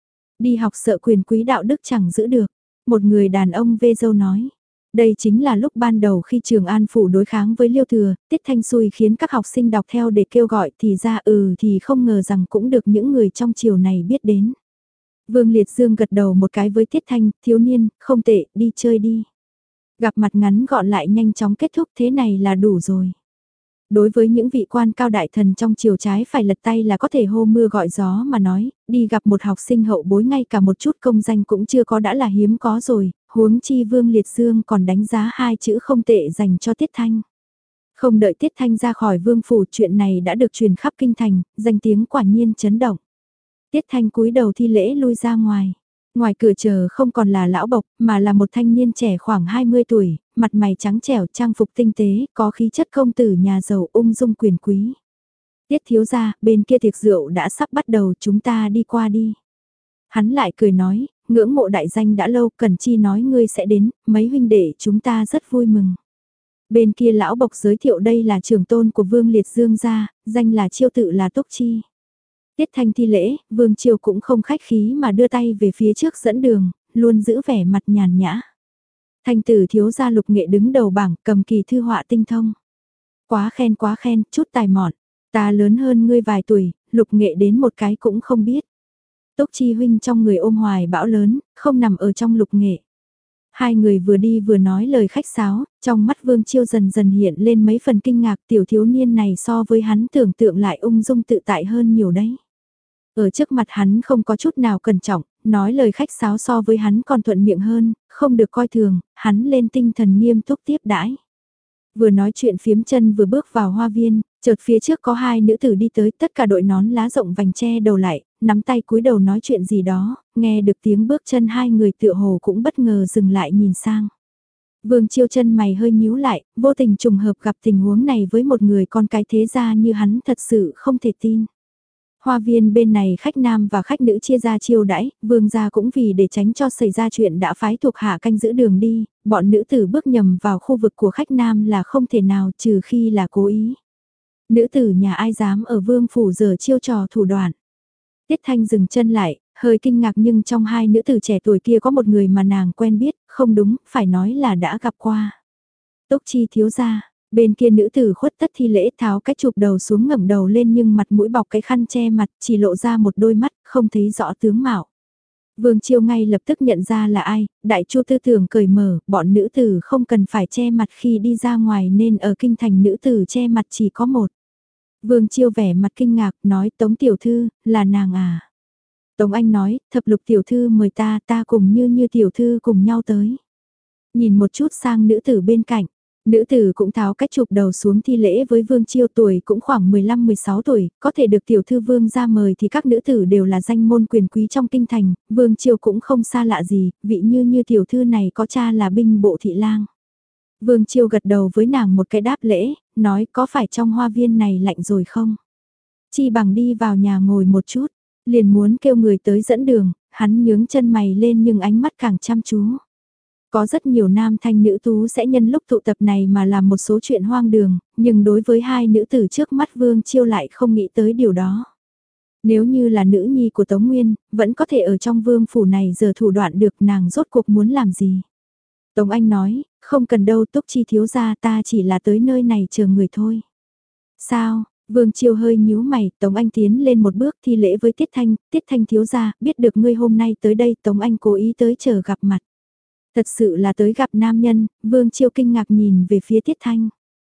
Đi học sợ quyền quý đạo đức chẳng giữ được, một người đàn ông vê dâu nói. Đây chính là lúc ban đầu khi Trường An Phủ đối kháng với Liêu Thừa, Tiết Thanh xui khiến các học sinh đọc theo để kêu gọi thì ra ừ thì không ngờ rằng cũng được những người trong triều này biết đến. Vương Liệt Dương gật đầu một cái với Tiết Thanh, thiếu niên, không tệ, đi chơi đi. Gặp mặt ngắn gọn lại nhanh chóng kết thúc thế này là đủ rồi. Đối với những vị quan cao đại thần trong triều trái phải lật tay là có thể hô mưa gọi gió mà nói, đi gặp một học sinh hậu bối ngay cả một chút công danh cũng chưa có đã là hiếm có rồi, huống chi Vương Liệt Dương còn đánh giá hai chữ không tệ dành cho Tiết Thanh. Không đợi Tiết Thanh ra khỏi vương phủ chuyện này đã được truyền khắp kinh thành, danh tiếng quả nhiên chấn động. Tiết Thanh cúi đầu thi lễ lui ra ngoài. Ngoài cửa chờ không còn là lão bộc, mà là một thanh niên trẻ khoảng hai mươi tuổi, mặt mày trắng trẻo, trang phục tinh tế, có khí chất công tử nhà giàu ung dung quyền quý. Tiết thiếu gia, bên kia tiệc rượu đã sắp bắt đầu, chúng ta đi qua đi. Hắn lại cười nói, ngưỡng mộ đại danh đã lâu, Cẩn Chi nói ngươi sẽ đến, mấy huynh đệ chúng ta rất vui mừng. Bên kia lão bộc giới thiệu đây là trưởng tôn của Vương Liệt Dương gia, danh là Chiêu tự là Túc Chi. Tiết Thanh thi lễ, Vương Chiêu cũng không khách khí mà đưa tay về phía trước dẫn đường, luôn giữ vẻ mặt nhàn nhã. Thanh tử thiếu gia Lục Nghệ đứng đầu bảng, cầm kỳ thư họa tinh thông. Quá khen quá khen, chút tài mọn, ta lớn hơn ngươi vài tuổi, Lục Nghệ đến một cái cũng không biết. Túc Chi huynh trong người ôm hoài bão lớn, không nằm ở trong Lục Nghệ. Hai người vừa đi vừa nói lời khách sáo, trong mắt Vương Chiêu dần dần hiện lên mấy phần kinh ngạc, tiểu thiếu niên này so với hắn tưởng tượng lại ung dung tự tại hơn nhiều đấy. Ở trước mặt hắn không có chút nào cẩn trọng, nói lời khách sáo so với hắn còn thuận miệng hơn, không được coi thường, hắn lên tinh thần nghiêm túc tiếp đãi. Vừa nói chuyện phiếm chân vừa bước vào hoa viên, chợt phía trước có hai nữ tử đi tới, tất cả đội nón lá rộng vành che đầu lại, nắm tay cúi đầu nói chuyện gì đó, nghe được tiếng bước chân hai người tựa hồ cũng bất ngờ dừng lại nhìn sang. Vương Chiêu chân mày hơi nhíu lại, vô tình trùng hợp gặp tình huống này với một người con cái thế gia như hắn thật sự không thể tin. Hoa viên bên này khách nam và khách nữ chia ra chiêu đãi, vương gia cũng vì để tránh cho xảy ra chuyện đã phái thuộc hạ canh giữ đường đi, bọn nữ tử bước nhầm vào khu vực của khách nam là không thể nào trừ khi là cố ý. Nữ tử nhà ai dám ở vương phủ giờ chiêu trò thủ đoạn. Tiết Thanh dừng chân lại, hơi kinh ngạc nhưng trong hai nữ tử trẻ tuổi kia có một người mà nàng quen biết, không đúng, phải nói là đã gặp qua. Túc Chi thiếu gia. Bên kia nữ tử khuất tất thi lễ tháo cái chụp đầu xuống ngẩng đầu lên nhưng mặt mũi bọc cái khăn che mặt chỉ lộ ra một đôi mắt không thấy rõ tướng mạo. Vương Chiêu ngay lập tức nhận ra là ai, đại chu tư tưởng cởi mở, bọn nữ tử không cần phải che mặt khi đi ra ngoài nên ở kinh thành nữ tử che mặt chỉ có một. Vương Chiêu vẻ mặt kinh ngạc nói Tống tiểu thư, là nàng à. Tống Anh nói, thập lục tiểu thư mời ta, ta cùng như như tiểu thư cùng nhau tới. Nhìn một chút sang nữ tử bên cạnh. Nữ tử cũng tháo cách chụp đầu xuống thi lễ với Vương Chiêu tuổi cũng khoảng mười lăm mười sáu tuổi, có thể được tiểu thư Vương ra mời thì các nữ tử đều là danh môn quyền quý trong kinh thành, Vương Chiêu cũng không xa lạ gì, vị như như tiểu thư này có cha là binh bộ thị lang. Vương Chiêu gật đầu với nàng một cái đáp lễ, nói có phải trong hoa viên này lạnh rồi không? Chi bằng đi vào nhà ngồi một chút, liền muốn kêu người tới dẫn đường, hắn nhướng chân mày lên nhưng ánh mắt càng chăm chú. Có rất nhiều nam thanh nữ tú sẽ nhân lúc tụ tập này mà làm một số chuyện hoang đường, nhưng đối với hai nữ tử trước mắt Vương Chiêu lại không nghĩ tới điều đó. Nếu như là nữ nhi của Tống Nguyên, vẫn có thể ở trong vương phủ này giờ thủ đoạn được nàng rốt cuộc muốn làm gì. Tống Anh nói, không cần đâu Túc Chi thiếu gia ta chỉ là tới nơi này chờ người thôi. Sao? Vương Chiêu hơi nhíu mày, Tống Anh tiến lên một bước thi lễ với Tiết Thanh, Tiết Thanh thiếu gia, biết được ngươi hôm nay tới đây Tống Anh cố ý tới chờ gặp mặt. Thật sự là tới gặp nam nhân, Vương Chiêu kinh ngạc nhìn về phía Tiết Thanh.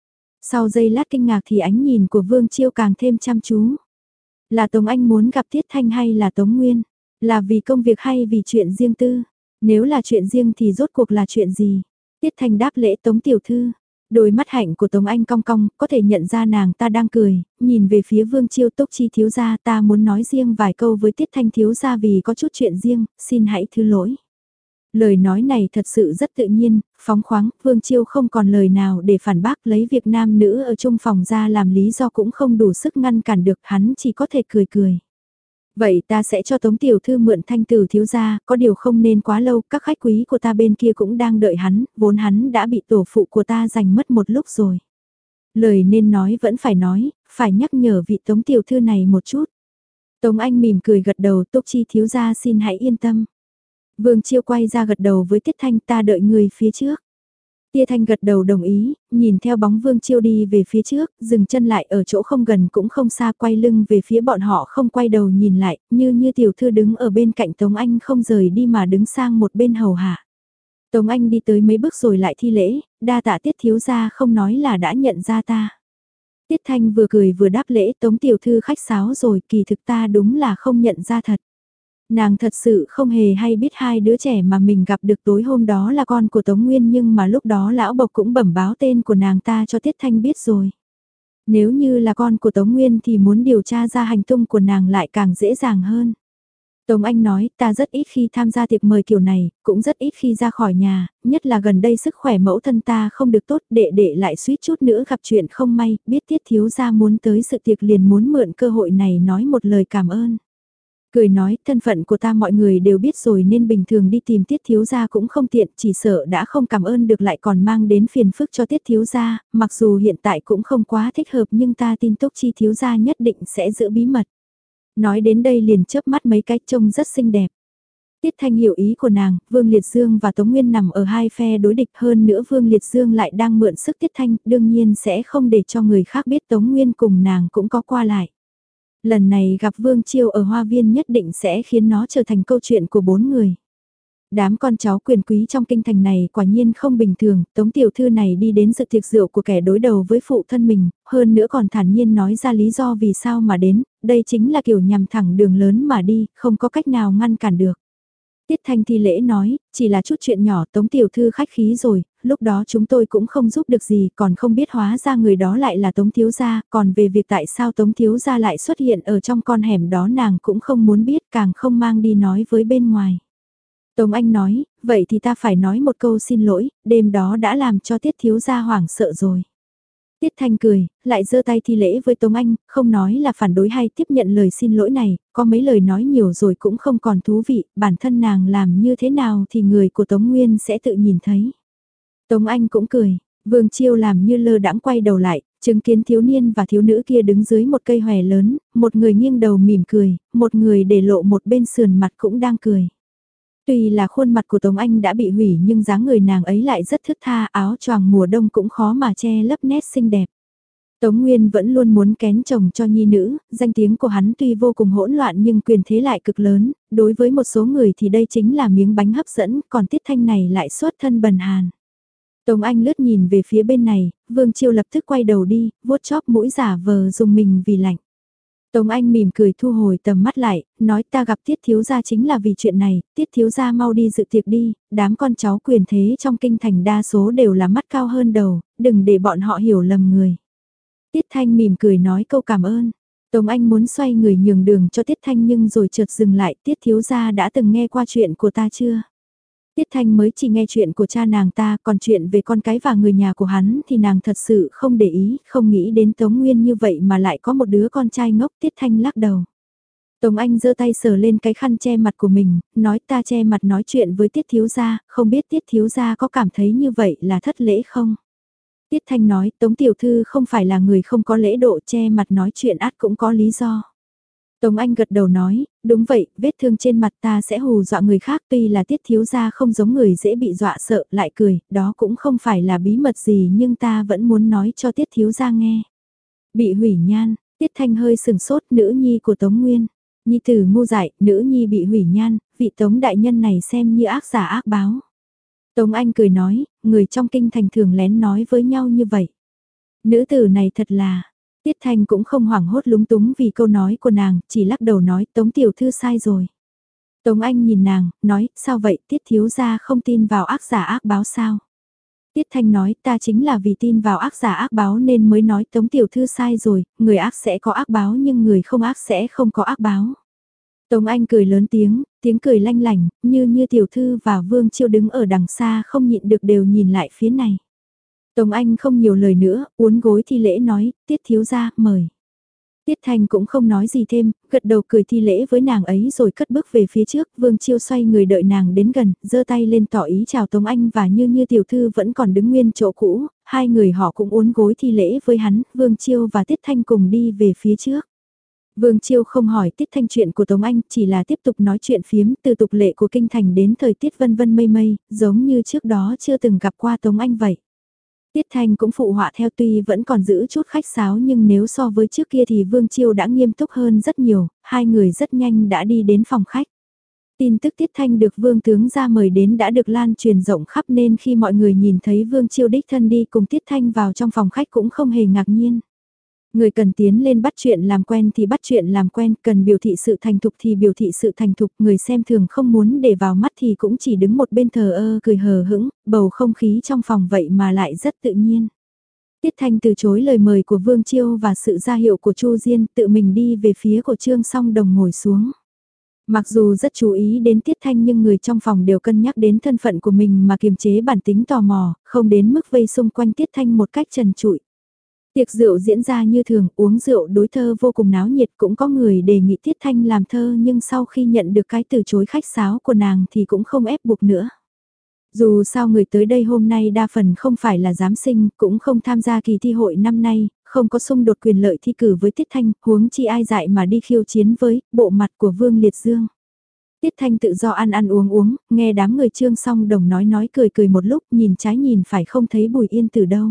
Sau giây lát kinh ngạc thì ánh nhìn của Vương Chiêu càng thêm chăm chú. Là Tống Anh muốn gặp Tiết Thanh hay là Tống Nguyên? Là vì công việc hay vì chuyện riêng tư? Nếu là chuyện riêng thì rốt cuộc là chuyện gì? Tiết Thanh đáp lễ Tống tiểu thư. Đôi mắt hạnh của Tống Anh cong cong, có thể nhận ra nàng ta đang cười, nhìn về phía Vương Chiêu. Túc Chi thiếu gia, ta muốn nói riêng vài câu với Tiết Thanh thiếu gia vì có chút chuyện riêng, xin hãy thứ lỗi. Lời nói này thật sự rất tự nhiên, phóng khoáng, Vương Chiêu không còn lời nào để phản bác, lấy việc nam nữ ở chung phòng ra làm lý do cũng không đủ sức ngăn cản được, hắn chỉ có thể cười cười. Vậy ta sẽ cho Tống tiểu thư mượn Thanh từ thiếu gia, có điều không nên quá lâu, các khách quý của ta bên kia cũng đang đợi hắn, vốn hắn đã bị tổ phụ của ta giành mất một lúc rồi. Lời nên nói vẫn phải nói, phải nhắc nhở vị Tống tiểu thư này một chút. Tống Anh mỉm cười gật đầu, Túc Chi thiếu gia xin hãy yên tâm. Vương Chiêu quay ra gật đầu với Tiết Thanh, ta đợi người phía trước. Tia Thanh gật đầu đồng ý, nhìn theo bóng Vương Chiêu đi về phía trước, dừng chân lại ở chỗ không gần cũng không xa, quay lưng về phía bọn họ, không quay đầu nhìn lại, như như tiểu thư đứng ở bên cạnh Tống Anh không rời đi mà đứng sang một bên hầu hạ. Tống Anh đi tới mấy bước rồi lại thi lễ, đa tạ Tiết thiếu gia không nói là đã nhận ra ta. Tiết Thanh vừa cười vừa đáp lễ, Tống tiểu thư khách sáo rồi, kỳ thực ta đúng là không nhận ra thật. Nàng thật sự không hề hay biết hai đứa trẻ mà mình gặp được tối hôm đó là con của Tống Nguyên, nhưng mà lúc đó lão bộc cũng bẩm báo tên của nàng ta cho Tiết Thanh biết rồi. Nếu như là con của Tống Nguyên thì muốn điều tra ra hành tung của nàng lại càng dễ dàng hơn. Tống Anh nói, ta rất ít khi tham gia tiệc mời kiểu này, cũng rất ít khi ra khỏi nhà, nhất là gần đây sức khỏe mẫu thân ta không được tốt, đệ đệ lại suýt chút nữa gặp chuyện không may, biết Tiết thiếu gia muốn tới sự tiệc liền muốn mượn cơ hội này nói một lời cảm ơn. Cười nói, thân phận của ta mọi người đều biết rồi nên bình thường đi tìm Tiết thiếu gia cũng không tiện, chỉ sợ đã không cảm ơn được lại còn mang đến phiền phức cho Tiết thiếu gia, mặc dù hiện tại cũng không quá thích hợp nhưng ta tin Túc Chi thiếu gia nhất định sẽ giữ bí mật. Nói đến đây liền chớp mắt mấy cái, trông rất xinh đẹp. Tiết Thanh hiểu ý của nàng, Vương Liệt Dương và Tống Nguyên nằm ở hai phe đối địch, hơn nữa Vương Liệt Dương lại đang mượn sức Tiết Thanh, đương nhiên sẽ không để cho người khác biết Tống Nguyên cùng nàng cũng có qua lại. Lần này gặp Vương Chiêu ở Hoa Viên nhất định sẽ khiến nó trở thành câu chuyện của bốn người. Đám con cháu quyền quý trong kinh thành này quả nhiên không bình thường, Tống tiểu thư này đi đến dự tiệc rượu của kẻ đối đầu với phụ thân mình, hơn nữa còn thản nhiên nói ra lý do vì sao mà đến, đây chính là kiểu nhằm thẳng đường lớn mà đi, không có cách nào ngăn cản được. Tiết Thanh thi lễ nói, chỉ là chút chuyện nhỏ, Tống tiểu thư khách khí rồi, lúc đó chúng tôi cũng không giúp được gì, còn không biết hóa ra người đó lại là Tống thiếu gia, còn về việc tại sao Tống thiếu gia lại xuất hiện ở trong con hẻm đó nàng cũng không muốn biết, càng không mang đi nói với bên ngoài. Tống Anh nói, vậy thì ta phải nói một câu xin lỗi, đêm đó đã làm cho Tiết thiếu gia hoảng sợ rồi. Tiết Thanh cười, lại giơ tay thi lễ với Tống Anh, không nói là phản đối hay tiếp nhận lời xin lỗi này, có mấy lời nói nhiều rồi cũng không còn thú vị, bản thân nàng làm như thế nào thì người của Tống Nguyên sẽ tự nhìn thấy. Tống Anh cũng cười, Vương Chiêu làm như lơ đãng quay đầu lại, chứng kiến thiếu niên và thiếu nữ kia đứng dưới một cây hòe lớn, một người nghiêng đầu mỉm cười, một người để lộ một bên sườn mặt cũng đang cười. Tuy là khuôn mặt của Tống Anh đã bị hủy nhưng dáng người nàng ấy lại rất thướt tha, áo choàng mùa đông cũng khó mà che lấp nét xinh đẹp. Tống Nguyên vẫn luôn muốn kén chồng cho nhi nữ, danh tiếng của hắn tuy vô cùng hỗn loạn nhưng quyền thế lại cực lớn, đối với một số người thì đây chính là miếng bánh hấp dẫn, còn Tiết Thanh này lại xuất thân bần hàn. Tống Anh lướt nhìn về phía bên này, Vương Chiêu lập tức quay đầu đi, vuốt chóp mũi giả vờ dùng mình vì lạnh. Tống Anh mỉm cười thu hồi tầm mắt lại, nói ta gặp Tiết thiếu gia chính là vì chuyện này, Tiết thiếu gia mau đi dự tiệc đi, đám con cháu quyền thế trong kinh thành đa số đều là mắt cao hơn đầu, đừng để bọn họ hiểu lầm người. Tiết Thanh mỉm cười nói câu cảm ơn. Tống Anh muốn xoay người nhường đường cho Tiết Thanh nhưng rồi chợt dừng lại, Tiết thiếu gia đã từng nghe qua chuyện của ta chưa? Tiết Thanh mới chỉ nghe chuyện của cha nàng ta, còn chuyện về con cái và người nhà của hắn thì nàng thật sự không để ý, không nghĩ đến Tống Nguyên như vậy mà lại có một đứa con trai ngốc. Tiết Thanh lắc đầu. Tống Anh giơ tay sờ lên cái khăn che mặt của mình, nói ta che mặt nói chuyện với Tiết thiếu gia, không biết Tiết thiếu gia có cảm thấy như vậy là thất lễ không? Tiết Thanh nói, Tống tiểu thư không phải là người không có lễ độ, che mặt nói chuyện ắt cũng có lý do. Tống Anh gật đầu nói, đúng vậy, vết thương trên mặt ta sẽ hù dọa người khác, tuy là Tiết thiếu gia không giống người dễ bị dọa sợ, lại cười, đó cũng không phải là bí mật gì nhưng ta vẫn muốn nói cho Tiết thiếu gia nghe. Bị hủy nhan, Tiết Thanh hơi sừng sốt, nữ nhi của Tống Nguyên. Nhi tử ngu dại, nữ nhi bị hủy nhan, vị Tống đại nhân này xem như ác giả ác báo. Tống Anh cười nói, người trong kinh thành thường lén nói với nhau như vậy. Nữ tử này thật là, Tiết Thanh cũng không hoảng hốt lúng túng vì câu nói của nàng, chỉ lắc đầu nói Tống tiểu thư sai rồi. Tống Anh nhìn nàng, nói, sao vậy, Tiết thiếu gia không tin vào ác giả ác báo sao? Tiết Thanh nói, ta chính là vì tin vào ác giả ác báo nên mới nói Tống tiểu thư sai rồi, người ác sẽ có ác báo nhưng người không ác sẽ không có ác báo. Tống Anh cười lớn tiếng, tiếng cười lanh lảnh, như như tiểu thư và Vương Chiêu đứng ở đằng xa không nhịn được đều nhìn lại phía này. Tống Anh không nhiều lời nữa, uốn gối thi lễ nói, Tiết thiếu gia, mời. Tiết Thanh cũng không nói gì thêm, gật đầu cười thi lễ với nàng ấy rồi cất bước về phía trước, Vương Chiêu xoay người đợi nàng đến gần, giơ tay lên tỏ ý chào Tống Anh và như như tiểu thư vẫn còn đứng nguyên chỗ cũ, hai người họ cũng uốn gối thi lễ với hắn, Vương Chiêu và Tiết Thanh cùng đi về phía trước. Vương Chiêu không hỏi Tiết Thanh chuyện của Tống Anh, chỉ là tiếp tục nói chuyện phiếm từ tục lệ của kinh thành đến thời tiết vân vân mây mây, giống như trước đó chưa từng gặp qua Tống Anh vậy. Tiết Thanh cũng phụ họa theo tuy vẫn còn giữ chút khách sáo nhưng nếu so với trước kia thì Vương Chiêu đã nghiêm túc hơn rất nhiều, hai người rất nhanh đã đi đến phòng khách. Tin tức Tiết Thanh được Vương Tướng ra mời đến đã được lan truyền rộng khắp nên khi mọi người nhìn thấy Vương Chiêu đích thân đi cùng Tiết Thanh vào trong phòng khách cũng không hề ngạc nhiên. Người cần tiến lên bắt chuyện làm quen thì bắt chuyện làm quen, cần biểu thị sự thành thục thì biểu thị sự thành thục, người xem thường không muốn để vào mắt thì cũng chỉ đứng một bên thờ ơ cười hờ hững, bầu không khí trong phòng vậy mà lại rất tự nhiên. Tiết Thanh từ chối lời mời của Vương Chiêu và sự ra hiệu của Chu Diên, tự mình đi về phía của Trương Song Đồng ngồi xuống. Mặc dù rất chú ý đến Tiết Thanh nhưng người trong phòng đều cân nhắc đến thân phận của mình mà kiềm chế bản tính tò mò, không đến mức vây xung quanh Tiết Thanh một cách trần trụi. Tiệc rượu diễn ra như thường, uống rượu đối thơ vô cùng náo nhiệt, cũng có người đề nghị Tiết Thanh làm thơ nhưng sau khi nhận được cái từ chối khách sáo của nàng thì cũng không ép buộc nữa. Dù sao người tới đây hôm nay đa phần không phải là giám sinh, cũng không tham gia kỳ thi hội năm nay, không có xung đột quyền lợi thi cử với Tiết Thanh, huống chi ai dại mà đi khiêu chiến với bộ mặt của Vương Liệt Dương. Tiết Thanh tự do ăn ăn uống uống, nghe đám người Trương Song Đồng nói nói cười cười một lúc, nhìn trái nhìn phải không thấy Bùi Yên từ đâu.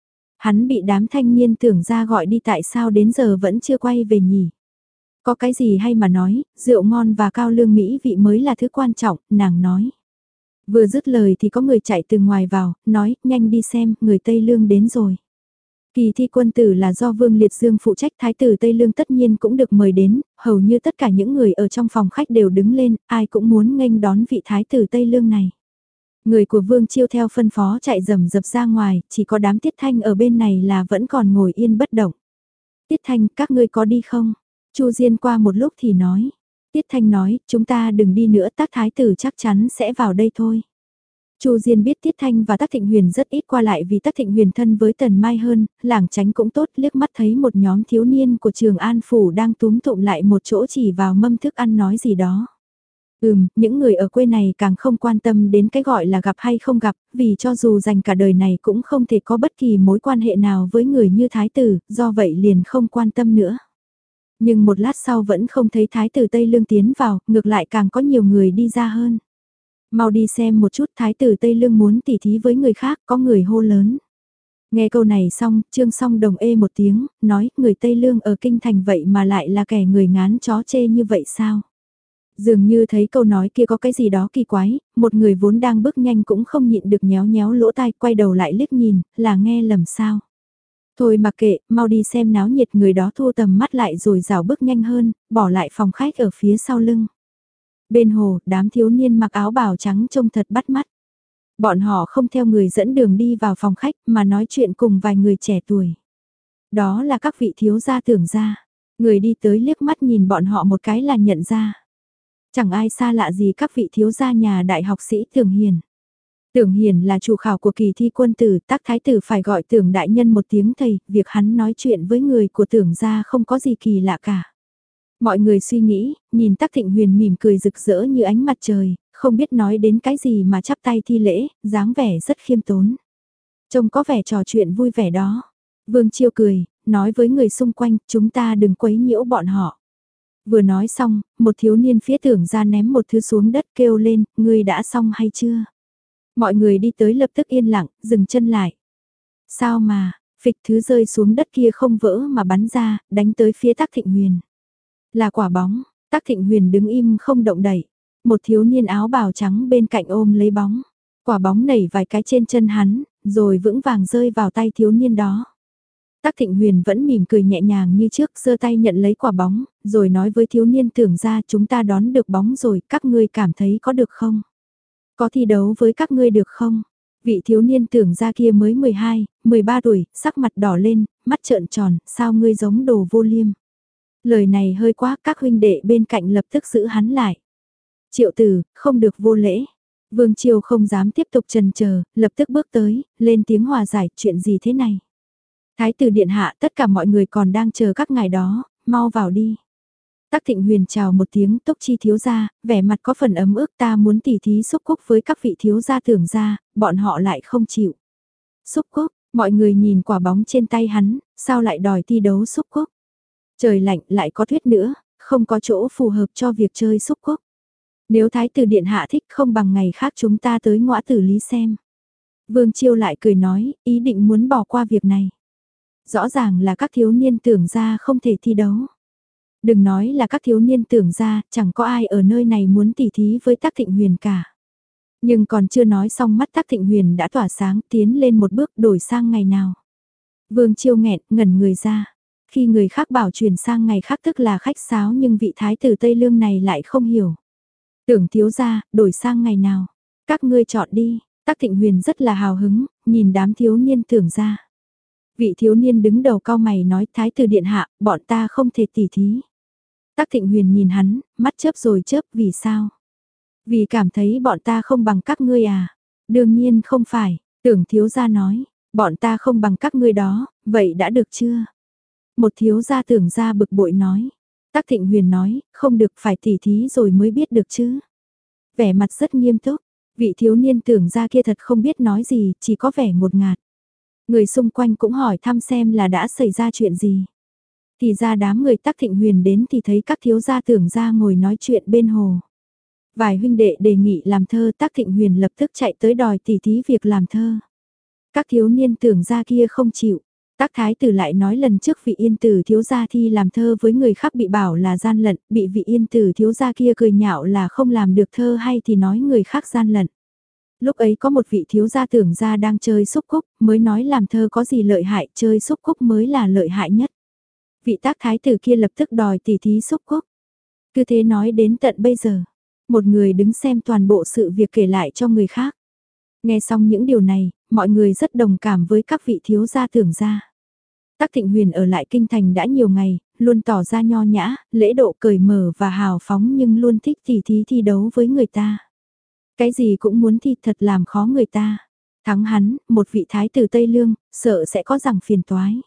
Hắn bị đám thanh niên tưởng ra gọi đi tại sao đến giờ vẫn chưa quay về nhỉ. Có cái gì hay mà nói, rượu ngon và cao lương mỹ vị mới là thứ quan trọng, nàng nói. Vừa dứt lời thì có người chạy từ ngoài vào, nói, nhanh đi xem, người Tây Lương đến rồi. Kỳ thi quân tử là do Vương Liệt Dương phụ trách, Thái tử Tây Lương tất nhiên cũng được mời đến, hầu như tất cả những người ở trong phòng khách đều đứng lên, ai cũng muốn nghênh đón vị Thái tử Tây Lương này. Người của Vương Chiêu theo phân phó chạy rầm rập ra ngoài, chỉ có đám Tiết Thanh ở bên này là vẫn còn ngồi yên bất động. Tiết Thanh, các ngươi có đi không? Chu Diên qua một lúc thì nói. Tiết Thanh nói, chúng ta đừng đi nữa, Tác Thái tử chắc chắn sẽ vào đây thôi. Chu Diên biết Tiết Thanh và Tác Thịnh Huyền rất ít qua lại vì Tác Thịnh Huyền thân với Tần Mai hơn, lảng tránh cũng tốt, liếc mắt thấy một nhóm thiếu niên của Trường An Phủ đang túm tụm lại một chỗ chỉ vào mâm thức ăn nói gì đó. Ừm, những người ở quê này càng không quan tâm đến cái gọi là gặp hay không gặp, vì cho dù dành cả đời này cũng không thể có bất kỳ mối quan hệ nào với người như Thái tử, do vậy liền không quan tâm nữa. Nhưng một lát sau vẫn không thấy Thái tử Tây Lương tiến vào, ngược lại càng có nhiều người đi ra hơn. Mau đi xem một chút, Thái tử Tây Lương muốn tỉ thí với người khác, có người hô lớn. Nghe câu này xong, Trương Song Đồng ê một tiếng, nói, người Tây Lương ở kinh thành vậy mà lại là kẻ người ngán chó chê như vậy sao? Dường như thấy câu nói kia có cái gì đó kỳ quái, một người vốn đang bước nhanh cũng không nhịn được nhéo nhéo lỗ tai, quay đầu lại liếc nhìn, là nghe lầm sao. Thôi mặc kệ, mau đi xem náo nhiệt, người đó thu tầm mắt lại rồi rảo bước nhanh hơn, bỏ lại phòng khách ở phía sau lưng. Bên hồ, đám thiếu niên mặc áo bào trắng trông thật bắt mắt. Bọn họ không theo người dẫn đường đi vào phòng khách mà nói chuyện cùng vài người trẻ tuổi. Đó là các vị thiếu gia Tưởng gia. Người đi tới liếc mắt nhìn bọn họ một cái là nhận ra. Chẳng ai xa lạ gì các vị thiếu gia nhà đại học sĩ Tưởng Hiền. Tưởng Hiền là chủ khảo của kỳ thi quân tử, Tác Thái tử phải gọi Tưởng đại nhân một tiếng thầy, việc hắn nói chuyện với người của Tưởng gia không có gì kỳ lạ cả. Mọi người suy nghĩ, nhìn Tác Thịnh Huyền mỉm cười rực rỡ như ánh mặt trời, không biết nói đến cái gì mà chắp tay thi lễ, dáng vẻ rất khiêm tốn. Trông có vẻ trò chuyện vui vẻ đó. Vương Chiêu cười, nói với người xung quanh, chúng ta đừng quấy nhiễu bọn họ. Vừa nói xong, một thiếu niên phía Tưởng gia ném một thứ xuống đất kêu lên, ngươi đã xong hay chưa? Mọi người đi tới lập tức yên lặng, dừng chân lại. Sao mà, phịch thứ rơi xuống đất kia không vỡ mà bắn ra, đánh tới phía Tác Thịnh Huyền. Là quả bóng, Tác Thịnh Huyền đứng im không động đậy. Một thiếu niên áo bào trắng bên cạnh ôm lấy bóng. Quả bóng nảy vài cái trên chân hắn, rồi vững vàng rơi vào tay thiếu niên đó. Tắc Thịnh Huyền vẫn mỉm cười nhẹ nhàng như trước, giơ tay nhận lấy quả bóng, rồi nói với thiếu niên Tưởng gia, chúng ta đón được bóng rồi, các ngươi cảm thấy có được không? Có thi đấu với các ngươi được không? Vị thiếu niên Tưởng gia kia mới mười hai, mười ba tuổi, sắc mặt đỏ lên, mắt trợn tròn, sao ngươi giống đồ vô liêm? Lời này hơi quá, các huynh đệ bên cạnh lập tức giữ hắn lại. Triệu Tử, không được vô lễ. Vương Chiêu không dám tiếp tục chần chờ, lập tức bước tới, lên tiếng hòa giải, chuyện gì thế này? Thái tử điện hạ, tất cả mọi người còn đang chờ các ngài đó, mau vào đi. Tắc Thịnh Huyền chào một tiếng, Túc Chi thiếu gia, vẻ mặt có phần ấm ức, ta muốn tỉ thí xúc cúc với các vị thiếu gia Tưởng gia, bọn họ lại không chịu. Xúc cúc, mọi người nhìn quả bóng trên tay hắn, sao lại đòi thi đấu xúc cúc? Trời lạnh lại có tuyết nữa, không có chỗ phù hợp cho việc chơi xúc cúc. Nếu Thái tử điện hạ thích, không bằng ngày khác chúng ta tới Ngõa Tử Lý xem. Vương Chiêu lại cười nói, ý định muốn bỏ qua việc này. Rõ ràng là các thiếu niên Tưởng gia không thể thi đấu. Đừng nói là các thiếu niên Tưởng gia, chẳng có ai ở nơi này muốn tỉ thí với Tắc Thịnh Huyền cả. Nhưng còn chưa nói xong, mắt Tắc Thịnh Huyền đã tỏa sáng, tiến lên một bước, đổi sang ngày nào. Vương Chiêu nghẹn, ngẩn người ra. Khi người khác bảo chuyển sang ngày khác tức là khách sáo, nhưng vị thái tử Tây Lương này lại không hiểu. Tưởng thiếu gia, đổi sang ngày nào? Các ngươi chọn đi. Tắc Thịnh Huyền rất là hào hứng, nhìn đám thiếu niên Tưởng gia. Vị thiếu niên đứng đầu cao mày nói, thái tử điện hạ, bọn ta không thể tỉ thí. Tắc Thịnh Huyền nhìn hắn, mắt chớp rồi chớp, vì sao? Vì cảm thấy bọn ta không bằng các ngươi à? Đương nhiên không phải, Tưởng thiếu gia nói, bọn ta không bằng các ngươi đó, vậy đã được chưa? Một thiếu gia Tưởng gia bực bội nói. Tắc Thịnh Huyền nói, không được, phải tỉ thí rồi mới biết được chứ. Vẻ mặt rất nghiêm túc, vị thiếu niên Tưởng gia kia thật không biết nói gì, chỉ có vẻ ngột ngạt. Người xung quanh cũng hỏi thăm xem là đã xảy ra chuyện gì. Thì ra đám người Tắc Thịnh Huyền đến thì thấy các thiếu gia Tưởng gia ngồi nói chuyện bên hồ. Vài huynh đệ đề nghị làm thơ, Tắc Thịnh Huyền lập tức chạy tới đòi tỉ thí việc làm thơ. Các thiếu niên Tưởng gia kia không chịu. Tắc Thái tử lại nói lần trước vị Yên Tử thiếu gia thi làm thơ với người khác bị bảo là gian lận, bị vị Yên Tử thiếu gia kia cười nhạo là không làm được thơ hay thì nói người khác gian lận. Lúc ấy có một vị thiếu gia Tưởng gia đang chơi xúc cúc, mới nói làm thơ có gì lợi hại, chơi xúc cúc mới là lợi hại nhất. Vị Tác Thái tử kia lập tức đòi tỉ thí xúc cúc. Cứ thế nói đến tận bây giờ, một người đứng xem toàn bộ sự việc kể lại cho người khác. Nghe xong những điều này, mọi người rất đồng cảm với các vị thiếu gia Tưởng gia. Tắc Thịnh Huyền ở lại kinh thành đã nhiều ngày, luôn tỏ ra nho nhã, lễ độ cởi mở và hào phóng, nhưng luôn thích tỉ thí thi đấu với người ta. Cái gì cũng muốn thi, thật làm khó người ta. Thắng hắn, một vị thái tử Tây Lương, sợ sẽ có rằng phiền toái.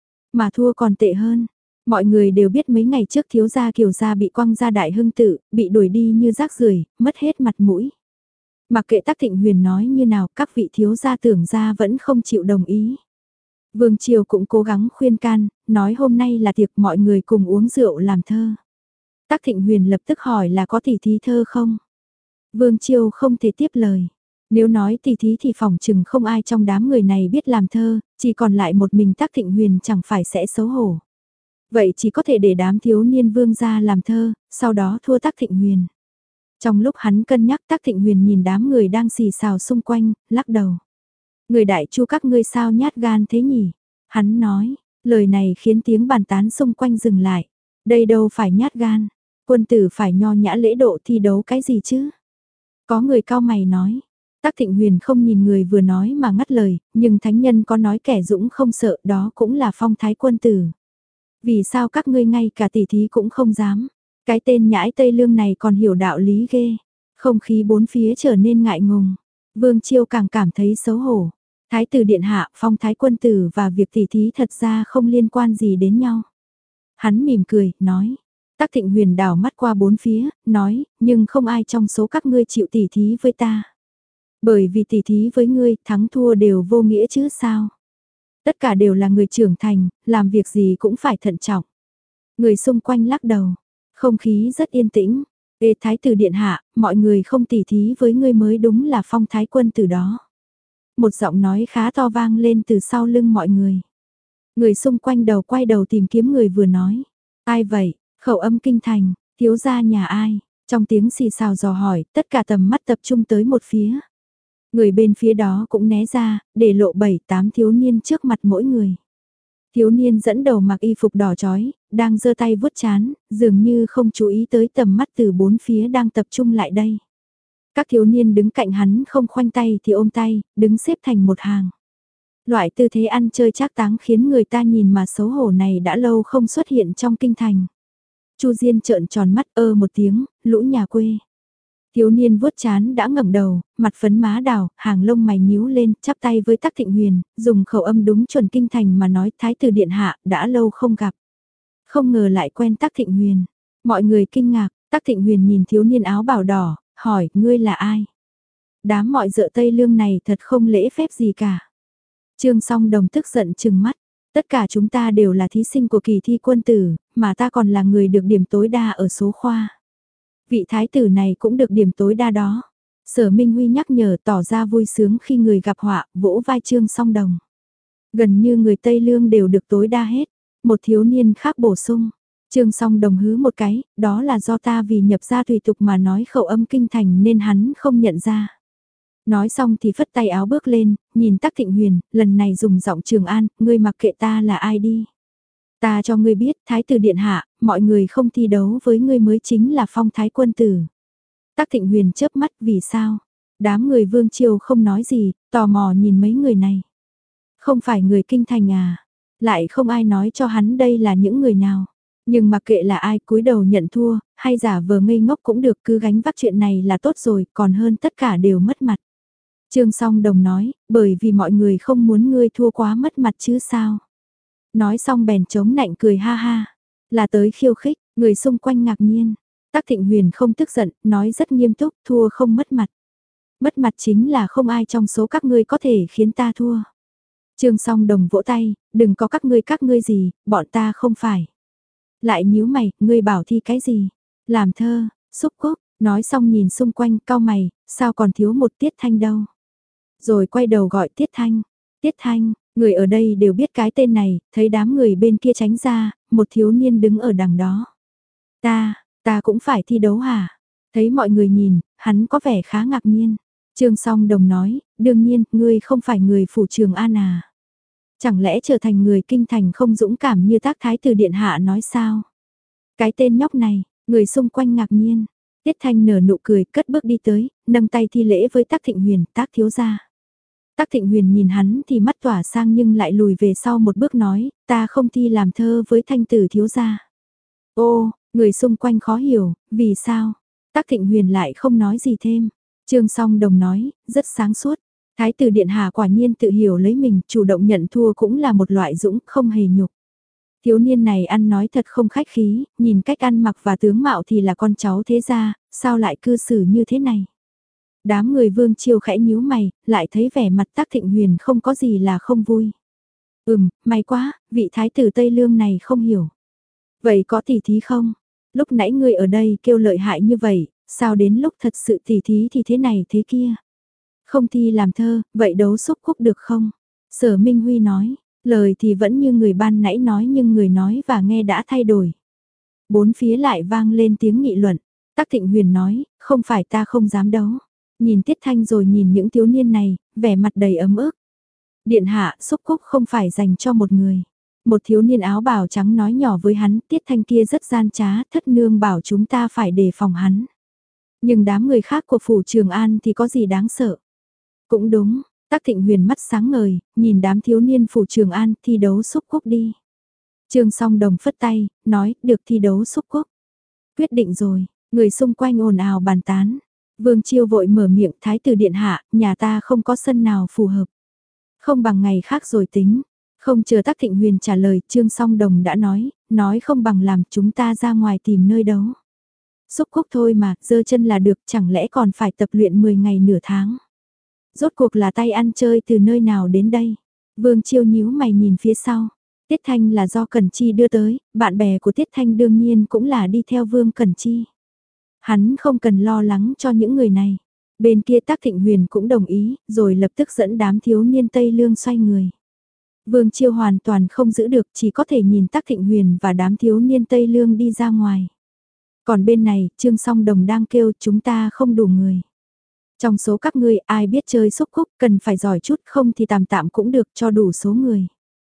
Mà thua còn tệ hơn. Mọi người đều biết mấy ngày trước thiếu gia Kiều gia bị quăng ra Đại Hưng Tự, bị đuổi đi như rác rưởi, mất hết mặt mũi. Mặc kệ Tắc Thịnh Huyền nói như nào, các vị thiếu gia Tưởng gia vẫn không chịu đồng ý. Vương Triều cũng cố gắng khuyên can, nói hôm nay là tiệc mọi người cùng uống rượu làm thơ. Tắc Thịnh Huyền lập tức hỏi là có tỉ thí thơ không? Vương Chiêu không thể tiếp lời. Nếu nói tỉ thí thì phòng chừng không ai trong đám người này biết làm thơ, chỉ còn lại một mình Tắc Thịnh Huyền chẳng phải sẽ xấu hổ. Vậy chỉ có thể để đám thiếu niên Vương gia làm thơ, sau đó thua Tắc Thịnh Huyền. Trong lúc hắn cân nhắc, Tắc Thịnh Huyền nhìn đám người đang xì xào xung quanh, lắc đầu. Người đại chu các ngươi sao nhát gan thế nhỉ? Hắn nói, lời này khiến tiếng bàn tán xung quanh dừng lại. Đây đâu phải nhát gan, quân tử phải nho nhã lễ độ, thi đấu cái gì chứ? Có người cao mày nói, Tắc Thịnh Huyền không nhìn người vừa nói mà ngắt lời, nhưng thánh nhân có nói kẻ dũng không sợ, đó cũng là phong thái quân tử. Vì sao các ngươi ngay cả tỉ thí cũng không dám? Cái tên nhãi Tây Lương này còn hiểu đạo lý ghê. Không khí bốn phía trở nên ngại ngùng. Vương Chiêu càng cảm thấy xấu hổ. Thái tử điện hạ, phong thái quân tử và việc tỉ thí thật ra không liên quan gì đến nhau. Hắn mỉm cười, nói. Tắc Thịnh Huyền đảo mắt qua bốn phía, nói, nhưng không ai trong số các ngươi chịu tỉ thí với ta. Bởi vì tỉ thí với ngươi, thắng thua đều vô nghĩa chứ sao. Tất cả đều là người trưởng thành, làm việc gì cũng phải thận trọng. Người xung quanh lắc đầu, không khí rất yên tĩnh. Ê thái tử điện hạ, mọi người không tỉ thí với ngươi mới đúng là phong thái quân tử đó. Một giọng nói khá to vang lên từ sau lưng mọi người. Người xung quanh đầu quay đầu tìm kiếm người vừa nói. Ai vậy, khẩu âm kinh thành, thiếu gia nhà ai? Trong tiếng xì xào dò hỏi, tất cả tầm mắt tập trung tới một phía. Người bên phía đó cũng né ra, để lộ bảy tám thiếu niên trước mặt mỗi người. Thiếu niên dẫn đầu mặc y phục đỏ chói, đang giơ tay vuốt trán, dường như không chú ý tới tầm mắt từ bốn phía đang tập trung lại đây. Các thiếu niên đứng cạnh hắn không khoanh tay thì ôm tay, đứng xếp thành một hàng. Loại tư thế ăn chơi trác táng khiến người ta nhìn mà xấu hổ này đã lâu không xuất hiện trong kinh thành. Chu Diên trợn tròn mắt ơ một tiếng, lũ nhà quê. Thiếu niên vuốt chán đã ngẩng đầu, mặt phấn má đào, hàng lông mày nhíu lên, chắp tay với Tắc Thịnh Huyền, dùng khẩu âm đúng chuẩn kinh thành mà nói thái tử điện hạ, đã lâu không gặp. Không ngờ lại quen Tắc Thịnh Huyền. Mọi người kinh ngạc, Tắc Thịnh Huyền nhìn thiếu niên áo bào đỏ, hỏi, ngươi là ai? Đám mọi dợ Tây Lương này thật không lễ phép gì cả. Trương Song Đồng tức giận trừng mắt, tất cả chúng ta đều là thí sinh của kỳ thi quân tử, mà ta còn là người được điểm tối đa ở số khoa. Vị thái tử này cũng được điểm tối đa đó. Sở Minh Huy nhắc nhở tỏ ra vui sướng khi người gặp họa, vỗ vai Trương Song Đồng. Gần như người Tây Lương đều được tối đa hết. Một thiếu niên khác bổ sung. Trương Song Đồng hứ một cái, đó là do ta vì nhập gia tùy tục mà nói khẩu âm kinh thành nên hắn không nhận ra. Nói xong thì phất tay áo bước lên, nhìn Tắc Thịnh Huyền, lần này dùng giọng Trường An, ngươi mặc kệ ta là ai đi. Ta cho ngươi biết, thái tử điện hạ, mọi người không thi đấu với ngươi mới chính là phong thái quân tử. Tắc Thịnh Huyền chớp mắt, vì sao? Đám người Vương Triều không nói gì, tò mò nhìn mấy người này. Không phải người kinh thành à? Lại không ai nói cho hắn đây là những người nào. Nhưng mặc kệ là ai cúi đầu nhận thua, hay giả vờ ngây ngốc cũng được, cứ gánh vác chuyện này là tốt rồi, còn hơn tất cả đều mất mặt. Trương Song Đồng nói, bởi vì mọi người không muốn ngươi thua quá mất mặt chứ sao. Nói xong bèn chống nạnh cười ha ha, là tới khiêu khích, người xung quanh ngạc nhiên. Tắc Thịnh Huyền không tức giận, nói rất nghiêm túc, thua không mất mặt. Mất mặt chính là không ai trong số các ngươi có thể khiến ta thua. Trương Song Đồng vỗ tay, đừng có các ngươi các ngươi gì, bọn ta không phải. Lại nhíu mày, ngươi bảo thi cái gì? Làm thơ, xúc cúc, nói xong nhìn xung quanh cau mày, sao còn thiếu một Tiết Thanh đâu? Rồi quay đầu gọi Tiết Thanh, Tiết Thanh, người ở đây đều biết cái tên này, thấy đám người bên kia tránh ra, một thiếu niên đứng ở đằng đó. Ta, ta cũng phải thi đấu hả? Thấy mọi người nhìn, hắn có vẻ khá ngạc nhiên. Trương Song Đồng nói, đương nhiên, ngươi không phải người phủ Trường An à? Chẳng lẽ trở thành người kinh thành không dũng cảm như Tác Thái tử điện hạ nói sao? Cái tên nhóc này, người xung quanh ngạc nhiên. Tiết Thanh nở nụ cười, cất bước đi tới, nâng tay thi lễ với Tác Thịnh Huyền, Tác thiếu gia. Tác Thịnh Huyền nhìn hắn thì mắt tỏa sang nhưng lại lùi về sau một bước nói, ta không thi làm thơ với Thanh tử thiếu gia. Ô, người xung quanh khó hiểu, vì sao? Tác Thịnh Huyền lại không nói gì thêm. Trương Song Đồng nói, rất sáng suốt. Thái tử điện hạ quả nhiên tự hiểu lấy mình, chủ động nhận thua cũng là một loại dũng, không hề nhục. Thiếu niên này ăn nói thật không khách khí, nhìn cách ăn mặc và tướng mạo thì là con cháu thế gia, sao lại cư xử như thế này? Đám người Vương Chiêu khẽ nhíu mày, lại thấy vẻ mặt Tác Thịnh Huyền không có gì là không vui. Ừm, may quá, vị thái tử Tây Lương này không hiểu. Vậy có tỉ thí không? Lúc nãy ngươi ở đây kêu lợi hại như vậy, sao đến lúc thật sự tỉ thí thì thế này thế kia? Không thi làm thơ, vậy đấu xúc cúc được không? Sở Minh Huy nói, lời thì vẫn như người ban nãy nói nhưng người nói và nghe đã thay đổi. Bốn phía lại vang lên tiếng nghị luận. Tắc Thịnh Huyền nói, không phải ta không dám đấu. Nhìn Tiết Thanh rồi nhìn những thiếu niên này, vẻ mặt đầy ấm ức. Điện hạ, xúc cúc không phải dành cho một người. Một thiếu niên áo bào trắng nói nhỏ với hắn, Tiết Thanh kia rất gian trá, thất nương bảo chúng ta phải đề phòng hắn. Nhưng đám người khác của phủ Trường An thì có gì đáng sợ. Cũng đúng, Tắc Thịnh Huyền mắt sáng ngời, nhìn đám thiếu niên phủ Trường An thi đấu xúc cúc đi. Trương Song Đồng phất tay, nói, được thi đấu xúc cúc. Quyết định rồi, người xung quanh ồn ào bàn tán. Vương Chiêu vội mở miệng, thái tử điện hạ, nhà ta không có sân nào phù hợp. Không bằng ngày khác rồi tính. Không chờ Tắc Thịnh Huyền trả lời, Trương Song Đồng đã nói, nói không bằng làm chúng ta ra ngoài tìm nơi đấu. Xúc cúc thôi mà, giơ chân là được, chẳng lẽ còn phải tập luyện mười ngày nửa tháng. Rốt cuộc là tay ăn chơi từ nơi nào đến đây. Vương Chiêu nhíu mày nhìn phía sau. Tiết Thanh là do Cẩn Chi đưa tới, bạn bè của Tiết Thanh đương nhiên cũng là đi theo Vương Cẩn Chi. Hắn không cần lo lắng cho những người này. Bên kia Tác Thịnh Huyền cũng đồng ý, rồi lập tức dẫn đám thiếu niên Tây Lương xoay người. Vương Chiêu hoàn toàn không giữ được, chỉ có thể nhìn Tác Thịnh Huyền và đám thiếu niên Tây Lương đi ra ngoài. Còn bên này, Trương Song Đồng đang kêu chúng ta không đủ người. Trong số các ngươi ai biết chơi xúc cúc cần phải giỏi chút, không thì tạm tạm cũng được cho đủ số người.